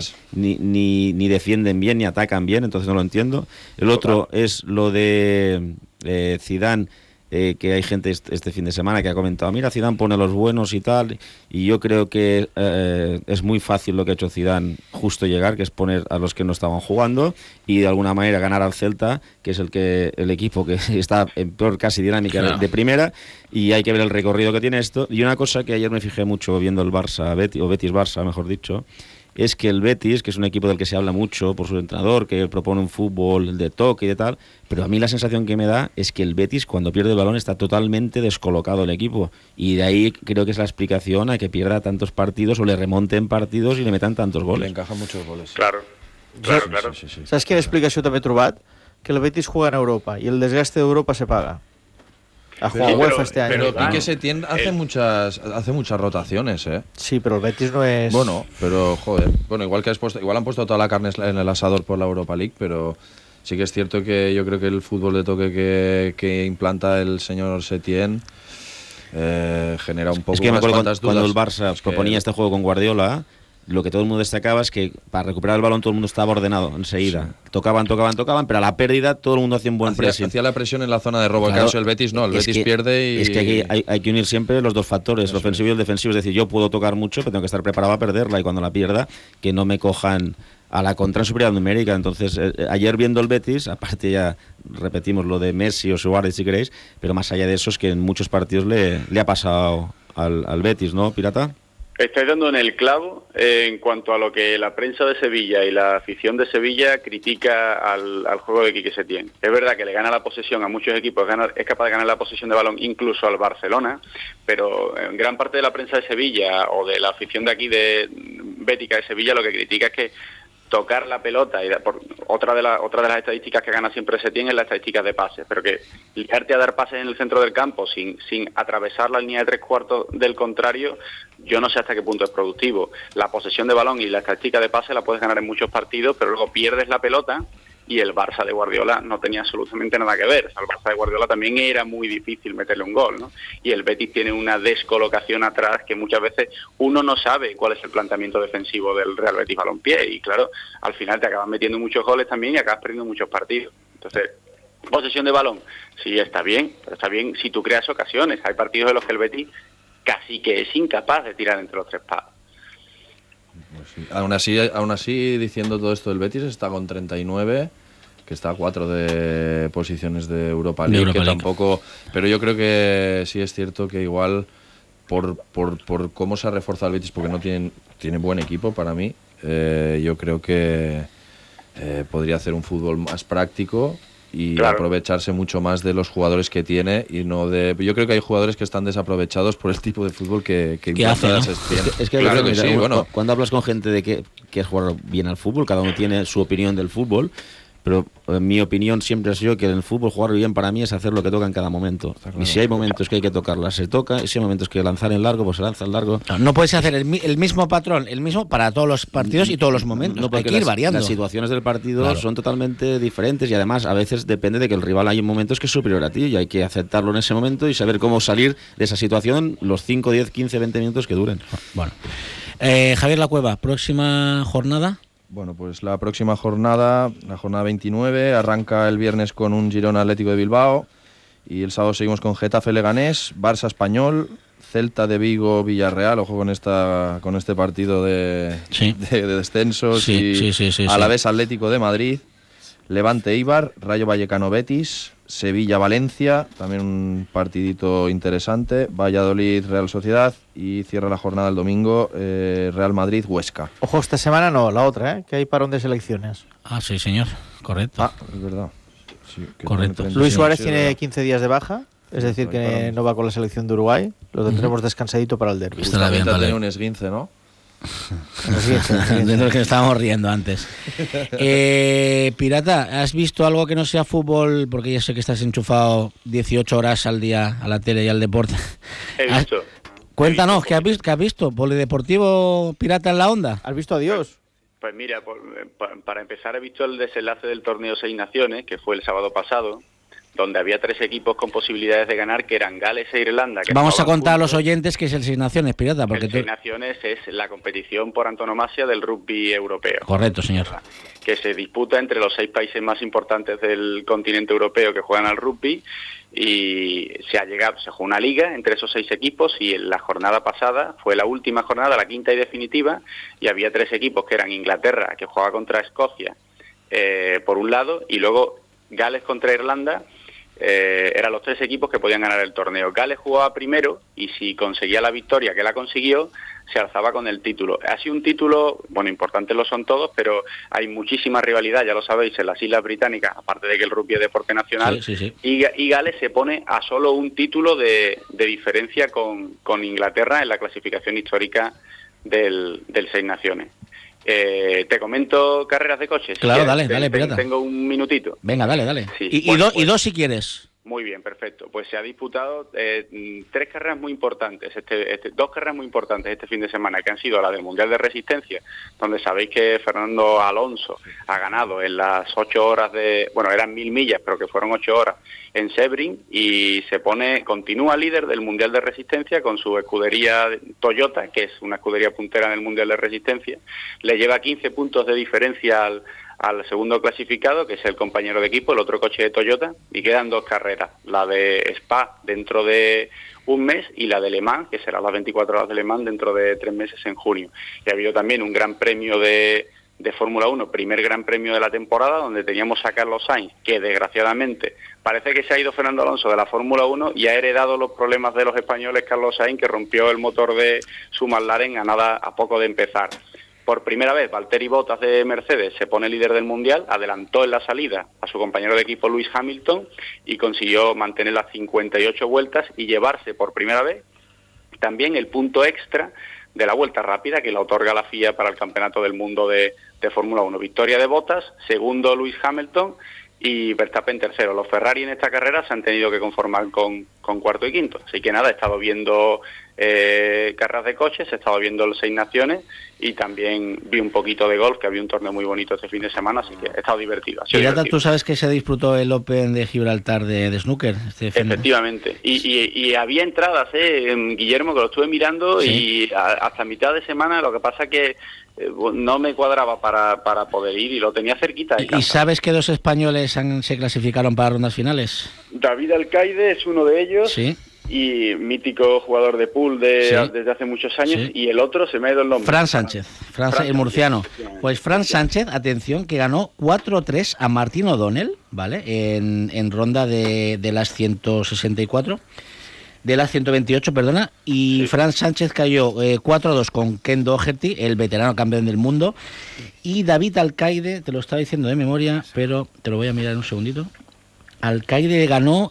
ni defienden bien, ni atacan bien, entonces no lo entiendo. El otro es lo de Zidane, que hay gente este fin de semana que ha comentado, mira, Zidane pone a los buenos y tal, y yo creo que es muy fácil lo que ha hecho Zidane, justo llegar, que es poner a los que no estaban jugando y de alguna manera ganar al Celta, que es el equipo que está en peor casi dinámica de primera, y hay que ver el recorrido que tiene esto. Y una cosa que ayer me fijé mucho viendo el Betis-Barça, mejor dicho, es que el Betis, que es un equipo del que se habla mucho por su entrenador, que propone un fútbol de toque y de tal, pero a mí la sensación que me da es que el Betis, cuando pierde el balón, está totalmente descolocado el equipo, y de ahí creo que es la explicación a que pierda tantos partidos o le remonten partidos y le metan tantos goles. Le encajan muchos goles. Claro. Sí. ¿Sabes qué explicació també he trobat? Que el Betis juega en Europa y el desgaste de Europa se paga. Ha jugado UEFA este año. Pero Quique Setién hace muchas rotaciones, ¿eh? Sí, pero el Betis no es... Bueno, pero joder. Bueno, igual han puesto toda la carne en el asador por la Europa League, pero sí que es cierto que yo creo que el fútbol de toque que implanta el señor Setién genera un poco... Es que me acuerdo cuando el Barça proponía este juego con Guardiola, lo que todo el mundo destacaba es que para recuperar el balón todo el mundo estaba ordenado enseguida. Sí. Tocaban, pero a la pérdida todo el mundo hacía un buen pressing. Hacía la presión en la zona de robo. Claro, el Betis no, el Betis pierde y... Es que aquí hay que unir siempre los dos factores, el ofensivo y el defensivo. Es decir, yo puedo tocar mucho, pero tengo que estar preparado a perderla, y cuando la pierda, que no me cojan a la contra en superioridad numérica. Entonces, ayer viendo el Betis, aparte ya repetimos lo de Messi o Suárez si queréis, pero más allá de eso es que en muchos partidos le ha pasado al Betis, ¿no, Pirata? Estáis dando en el clavo en cuanto a lo que la prensa de Sevilla y la afición de Sevilla critica al juego de Quique Setién. Es verdad que le gana la posesión a muchos equipos, es capaz de ganar la posesión de balón incluso al Barcelona, pero en gran parte de la prensa de Sevilla o de la afición de aquí de bética de Sevilla lo que critica es que tocar la pelota, y otra de las estadísticas que gana siempre Setién es la estadística de pases, pero que ligarte a dar pases en el centro del campo sin atravesar la línea de 3/4 del contrario, yo no sé hasta qué punto es productivo. La posesión de balón y la estadística de pases la puedes ganar en muchos partidos, pero luego pierdes la pelota, y el Barça de Guardiola no tenía absolutamente nada que ver. O sea, el Barça de Guardiola también era muy difícil meterle un gol, ¿no? Y el Betis tiene una descolocación atrás que muchas veces uno no sabe cuál es el planteamiento defensivo del Real Betis Balompié, y claro, al final te acabas metiendo muchos goles también y acabas perdiendo muchos partidos. Entonces, posesión de balón, sí está bien, pero está bien si tú creas ocasiones. Hay partidos en los que el Betis casi que es incapaz de tirar entre los tres palos. Pues sí. Aún así, diciendo todo esto, el Betis está con 39, que está a 4 de posiciones de Europa League, que tampoco... Pero yo creo que sí es cierto que igual, por cómo se ha reforzado el Betis, porque no tiene buen equipo para mí, yo creo que podría hacer un fútbol más práctico y aprovecharse mucho más de los jugadores que tiene y no de... Yo creo que hay jugadores que están desaprovechados por el tipo de fútbol que hace, ¿no? Es que claro que sí, bueno, cuando hablas con gente de que es jugar bien al fútbol, cada uno tiene su opinión del fútbol, pero mi opinión siempre ha sido que en el fútbol jugar bien para mí es hacer lo que toca en cada momento. Claro. Y si hay momentos que hay que tocarla, se toca, y si hay momentos que lanzar en largo, pues se lanza en largo. No puedes hacer el mismo patrón, el mismo para todos los partidos y todos los momentos. No, hay que ir variando. Las situaciones del partido son totalmente diferentes y además a veces depende de que el rival hay momentos que es superior a ti y hay que aceptarlo en ese momento y saber cómo salir de esa situación los 5, 10, 15, 20 minutos que duren. Bueno. Javier Lacueva, próxima jornada. Bueno, pues la próxima jornada, la jornada 29, arranca el viernes con un Girona Atlético de Bilbao y el sábado seguimos con Getafe Leganés, Barça Español, Celta de Vigo Villarreal, ojo con este partido de descensos, Alavés Atlético de Madrid, Levante Eibar, Rayo Vallecano Betis, Sevilla Valencia, también un partidito interesante, Valladolid Real Sociedad y cierra la jornada el domingo Real Madrid Huesca. Ojo, esta semana no, la otra, que hay parón de selecciones. Ah, sí, señor, correcto. Ah, es verdad. Sí, correcto. Luis Suárez tiene 15 días de baja, es decir, que no va con la selección de Uruguay, lo tendremos descansadito para el derbi. Justamente tiene un esguince, ¿no? De los que estábamos riendo antes. Pirata, ¿has visto algo que no sea fútbol? Porque ya sé que estás enchufado 18 horas al día a la tele y al deporte. He visto. Cuéntanos, ¿qué has visto? ¿Polideportivo Pirata en la Onda? ¿Has visto a Dios? Pues mira, para empezar he visto el desenlace del torneo Seis Naciones, que fue el sábado pasado, donde había 3 equipos con posibilidades de ganar, que eran Gales e Irlanda. Que vamos a contar a los oyentes que es el Seis Naciones, Pirata. Porque el Seis Naciones es la competición por antonomasia del rugby europeo. Correcto, señor. Que se disputa entre los 6 países más importantes del continente europeo que juegan al rugby, y se jugó una liga entre esos 6 equipos, y en la jornada pasada fue la última jornada, la quinta y definitiva, y había 3 equipos que eran Inglaterra, que jugaba contra Escocia, por un lado, y luego Gales contra Irlanda. Eran los 3 equipos que podían ganar el torneo. Gales jugaba primero y si conseguía la victoria, que la consiguió, se alzaba con el título. Ha sido un título, bueno, importantes lo son todos, pero hay muchísima rivalidad, ya lo sabéis, en las Islas Británicas, aparte de que el rugby es deporte nacional, sí. Y Gales se pone a solo un título de diferencia con Inglaterra en la clasificación histórica del Seis Naciones. Te comento carreras de coches. Claro, dale, Pirata. Tengo un minutito. Venga, dale. Sí, y dos si quieres. Muy bien, perfecto. Pues se ha disputado 3 carreras muy importantes, 2 carreras muy importantes este fin de semana, que han sido la del Mundial de Resistencia, donde sabéis que Fernando Alonso ha ganado en las 8 horas eran 1000 millas, pero que fueron 8 horas, en Sebring, y continúa líder del Mundial de Resistencia con su escudería Toyota, que es una escudería puntera en el Mundial de Resistencia. Le lleva 15 puntos de diferencia al segundo clasificado, que es el compañero de equipo, el otro coche de Toyota, y quedan 2 carreras, la de Spa dentro de un mes y la de Le Mans, que será las 24 horas de Le Mans dentro de 3 meses en junio. Y ha habido también un gran premio de de Fórmula 1, primer Gran Premio de la temporada, donde teníamos a Carlos Sainz, que desgraciadamente parece que se ha ido Fernando Alonso de la Fórmula 1 y ha heredado los problemas de los españoles Carlos Sainz, que rompió el motor de su McLaren a poco de empezar. Por primera vez, Valtteri Bottas de Mercedes se pone líder del Mundial, adelantó en la salida a su compañero de equipo Lewis Hamilton y consiguió mantener las 58 vueltas y llevarse por primera vez también el punto extra de la vuelta rápida que le otorga la FIA para el Campeonato del Mundo de Fórmula 1. Victoria de Bottas, segundo Lewis Hamilton y Verstappen tercero. Los Ferrari en esta carrera se han tenido que conformar con cuarto y quinto. Así que nada, he estado viendo carreras de coches, he estado viendo el Seis Naciones y también vi un poquito de golf, que había un torneo muy bonito este fin de semana, así que he estado divertido. Pirata, tú sabes que se disputó el Open de Gibraltar de snooker. Efectivamente, y había entradas, Guillermo, que lo estuve mirando, sí. Y hasta mitad de semana, lo que pasa que no me cuadraba para poder ir y lo tenía cerquita. ¿Y sabes que 2 españoles se clasificaron para rondas finales? David Alcaide es uno de ellos. Sí. Y mítico jugador de pool desde hace muchos años, sí. Y el otro se me ha ido el nombre. Fran Sánchez, el murciano. Pues Fran Sánchez, atención, que ganó 4-3 a Martín O'Donnell, ¿vale? En ronda de las 164, de las 128, perdona, y sí. Fran Sánchez cayó 4-2 con Ken Doherty, el veterano campeón del mundo, y David Alcaide, te lo estaba diciendo de memoria, pero te lo voy a mirar en un segundito. Alcaide ganó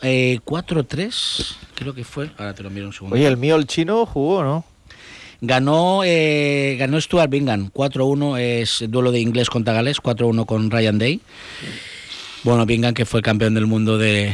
4-3, creo que fue. Ahora te lo miro un segundo. Oye, el mío, el chino, jugó, ¿no? Ganó Stuart Bingham, 4-1, es duelo de inglés contra galés, 4-1 con Ryan Day. Bueno, Bingham, que fue campeón del mundo de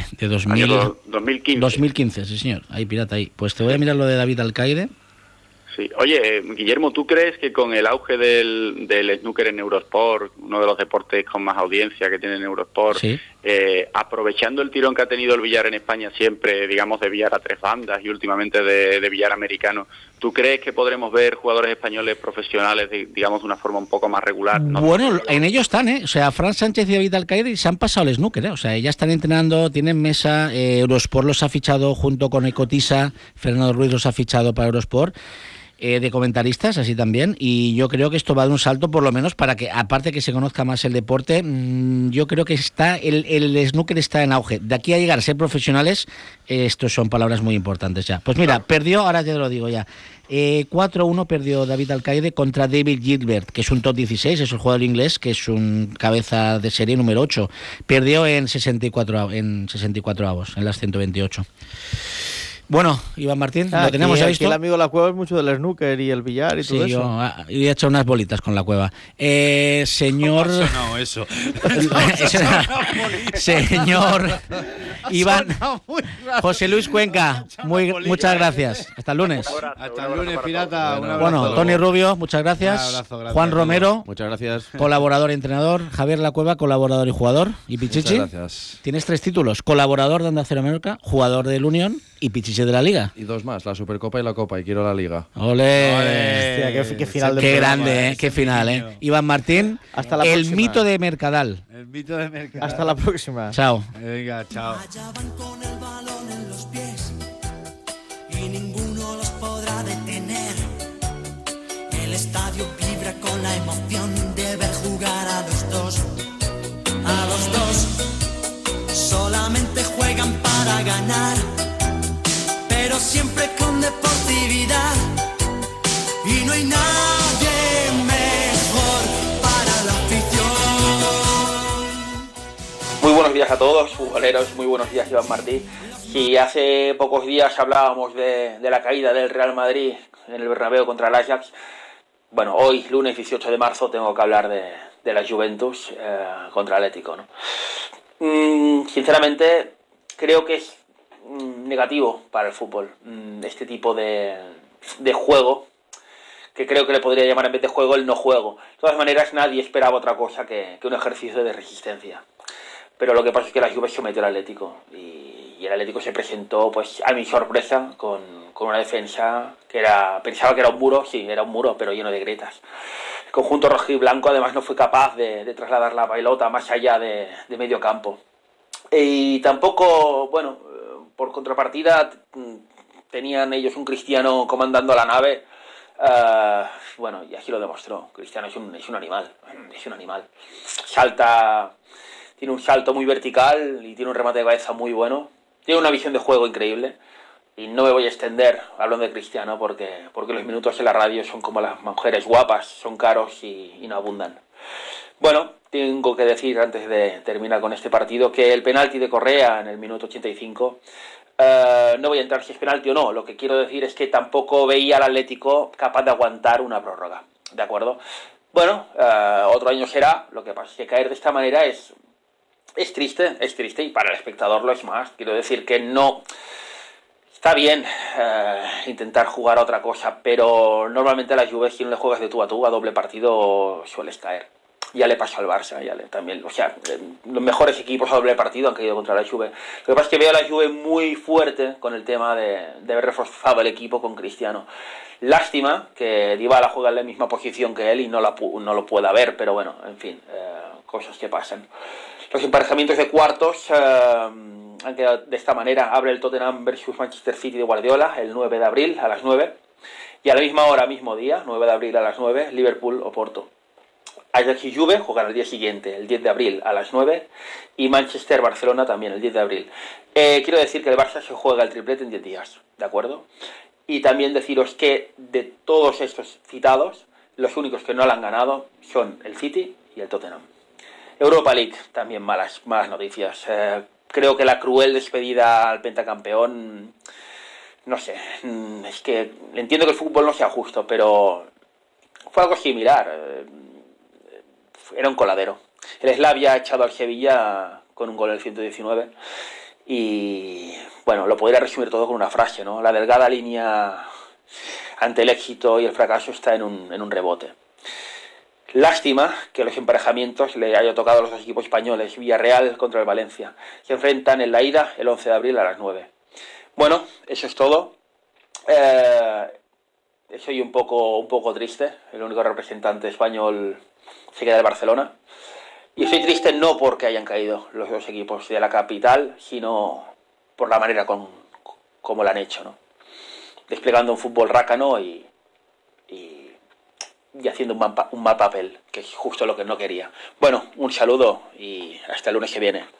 2015. 2015, sí señor, ahí pirata ahí. Pues te voy a mirar lo de David Alcaide. Sí. Oye, Guillermo, ¿tú crees que con el auge del snooker en Eurosport, uno de los deportes con más audiencia que tiene en Eurosport, sí. Aprovechando el tirón que ha tenido el billar en España siempre, digamos, de billar a 3 bandas y últimamente de billar americano, ¿tú crees que podremos ver jugadores españoles profesionales, digamos, de una forma un poco más regular? Bueno, en ello están, ¿eh? O sea, Fran Sánchez y David Alcaide se han pasado el snooker, ¿eh? O sea, ya están entrenando, tienen mesa, Eurosport los ha fichado junto con Ecotisa, Fernando Ruiz los ha fichado para Eurosport, de comentaristas, así también, y yo creo que esto va a dar un salto, por lo menos, para que, aparte que se conozca más el deporte, yo creo que el snooker está en auge. De aquí a llegar a ser profesionales, estos son palabras muy importantes ya. Pues mira, perdió, ahora ya te lo digo ya, 4-1 perdió David Alcaide contra David Gilbert, que es un top 16, es el jugador inglés, que es un cabeza de serie número 8. Perdió en 64 avos, en las 128. Bueno, Iván Martín, lo tenemos ya visto. El amigo de la Cueva es mucho del snooker y el billar y todo eso. Yo he hecho unas bolitas con la Cueva. Señor... No, eso. Señor Iván José Luis Cuenca, muchas gracias. Hasta el lunes. Hasta el lunes, pirata. Un abrazo. Bueno, Tony Rubio, muchas gracias. Un abrazo, gracias. Juan Romero, muchas gracias. Colaborador y entrenador. Javier La Cueva, colaborador y jugador. Y Pichichi, muchas gracias. Tienes 3 títulos: colaborador de Onda Cero Menorca, jugador del Unión y Pichichi de la Liga. Y 2 más, la Supercopa y la Copa, y quiero la Liga. ¡Ole! Hostia, qué final de qué programa, grande, qué final, Iván Martín, hasta la el próxima. mito de Mercadal. El mito de Mercadal. Hasta la próxima. Chao. Venga, chao. Allá van con el balón en los pies y ninguno los podrá detener. El estadio vibra con la emoción de ver jugar a los dos. A los dos solamente juegan para ganar, pero siempre con deportividad, y no hay nadie mejor para la afición. Muy buenos días a todos, futboleros, muy buenos días, Iván Martín. Si hace pocos días hablábamos de la caída del Real Madrid en el Bernabéu contra el Ajax, bueno, hoy, lunes 18 de marzo, tengo que hablar de la Juventus contra el Atlético, ¿no? Sinceramente, creo que es negativo para el fútbol este tipo de juego, que creo que le podría llamar, en vez de juego, el no juego. De todas maneras, nadie esperaba otra cosa que un ejercicio de resistencia, pero lo que pasa es que la Juve sometió al Atlético y el Atlético se presentó, pues a mi sorpresa, con una defensa que pensaba que era un muro, sí, era un muro, pero lleno de grietas. El conjunto rojiblanco además no fue capaz de trasladar la pelota más allá de medio campo. Y tampoco, bueno, por contrapartida, tenían ellos un Cristiano comandando la nave Bueno, y así lo demostró. Cristiano es un animal, es un animal. Salta, tiene un salto muy vertical y tiene un remate de cabeza muy bueno. Tiene una visión de juego increíble. Y no me voy a extender hablando de Cristiano porque los minutos en la radio son como las mujeres guapas, son caros y no abundan. Bueno, tengo que decir antes de terminar con este partido que el penalti de Correa en el minuto 85, no voy a entrar si es penalti o no, lo que quiero decir es que tampoco veía al Atlético capaz de aguantar una prórroga, ¿de acuerdo? Bueno, otro año será, lo que pasa es que caer de esta manera es triste y para el espectador lo es más. Quiero decir que no... Está bien intentar jugar a otra cosa, pero normalmente a la Juve, si no le juegas de tú a doble partido, sueles caer. Ya le pasó al Barça, también, o sea, los mejores equipos a doble partido han caído contra la Juve. Lo que pasa es que veo a la Juve muy fuerte con el tema de haber reforzado el equipo con Cristiano. Lástima que Dybala juega en la misma posición que él y no lo pueda ver, pero bueno, en fin, cosas que pasan. Los emparejamientos de cuartos han quedado de esta manera. Abre el Tottenham versus Manchester City de Guardiola el 9 de abril a las 9. Y a la misma hora, mismo día, 9 de abril a las 9, Liverpool-Oporto. Ajax y Juve juegan el día siguiente, el 10 de abril a las 9. Y Manchester-Barcelona también el 10 de abril. Quiero decir que el Barça se juega el triplete en 10 días, ¿de acuerdo? Y también deciros que de todos estos citados, los únicos que no lo han ganado son el City y el Tottenham. Europa League, también malas noticias. Creo que la cruel despedida al pentacampeón, no sé, es que entiendo que el fútbol no sea justo, pero fue algo similar. Era un coladero. El Slavia ha echado al Sevilla con un gol en el 119 y, bueno, lo podría resumir todo con una frase, ¿no? La delgada línea ante el éxito y el fracaso está en un rebote. Lástima que los emparejamientos le haya tocado a los dos equipos españoles. Villarreal contra el Valencia. Se enfrentan en la ida el 11 de abril a las 9. Bueno, eso es todo. Soy un poco triste. El único representante español se queda de Barcelona. Y estoy triste no porque hayan caído los dos equipos de la capital, sino por la manera como lo han hecho, ¿no? Desplegando un fútbol rácano y haciendo un mal papel, que es justo lo que no quería. Bueno, un saludo y hasta el lunes que viene.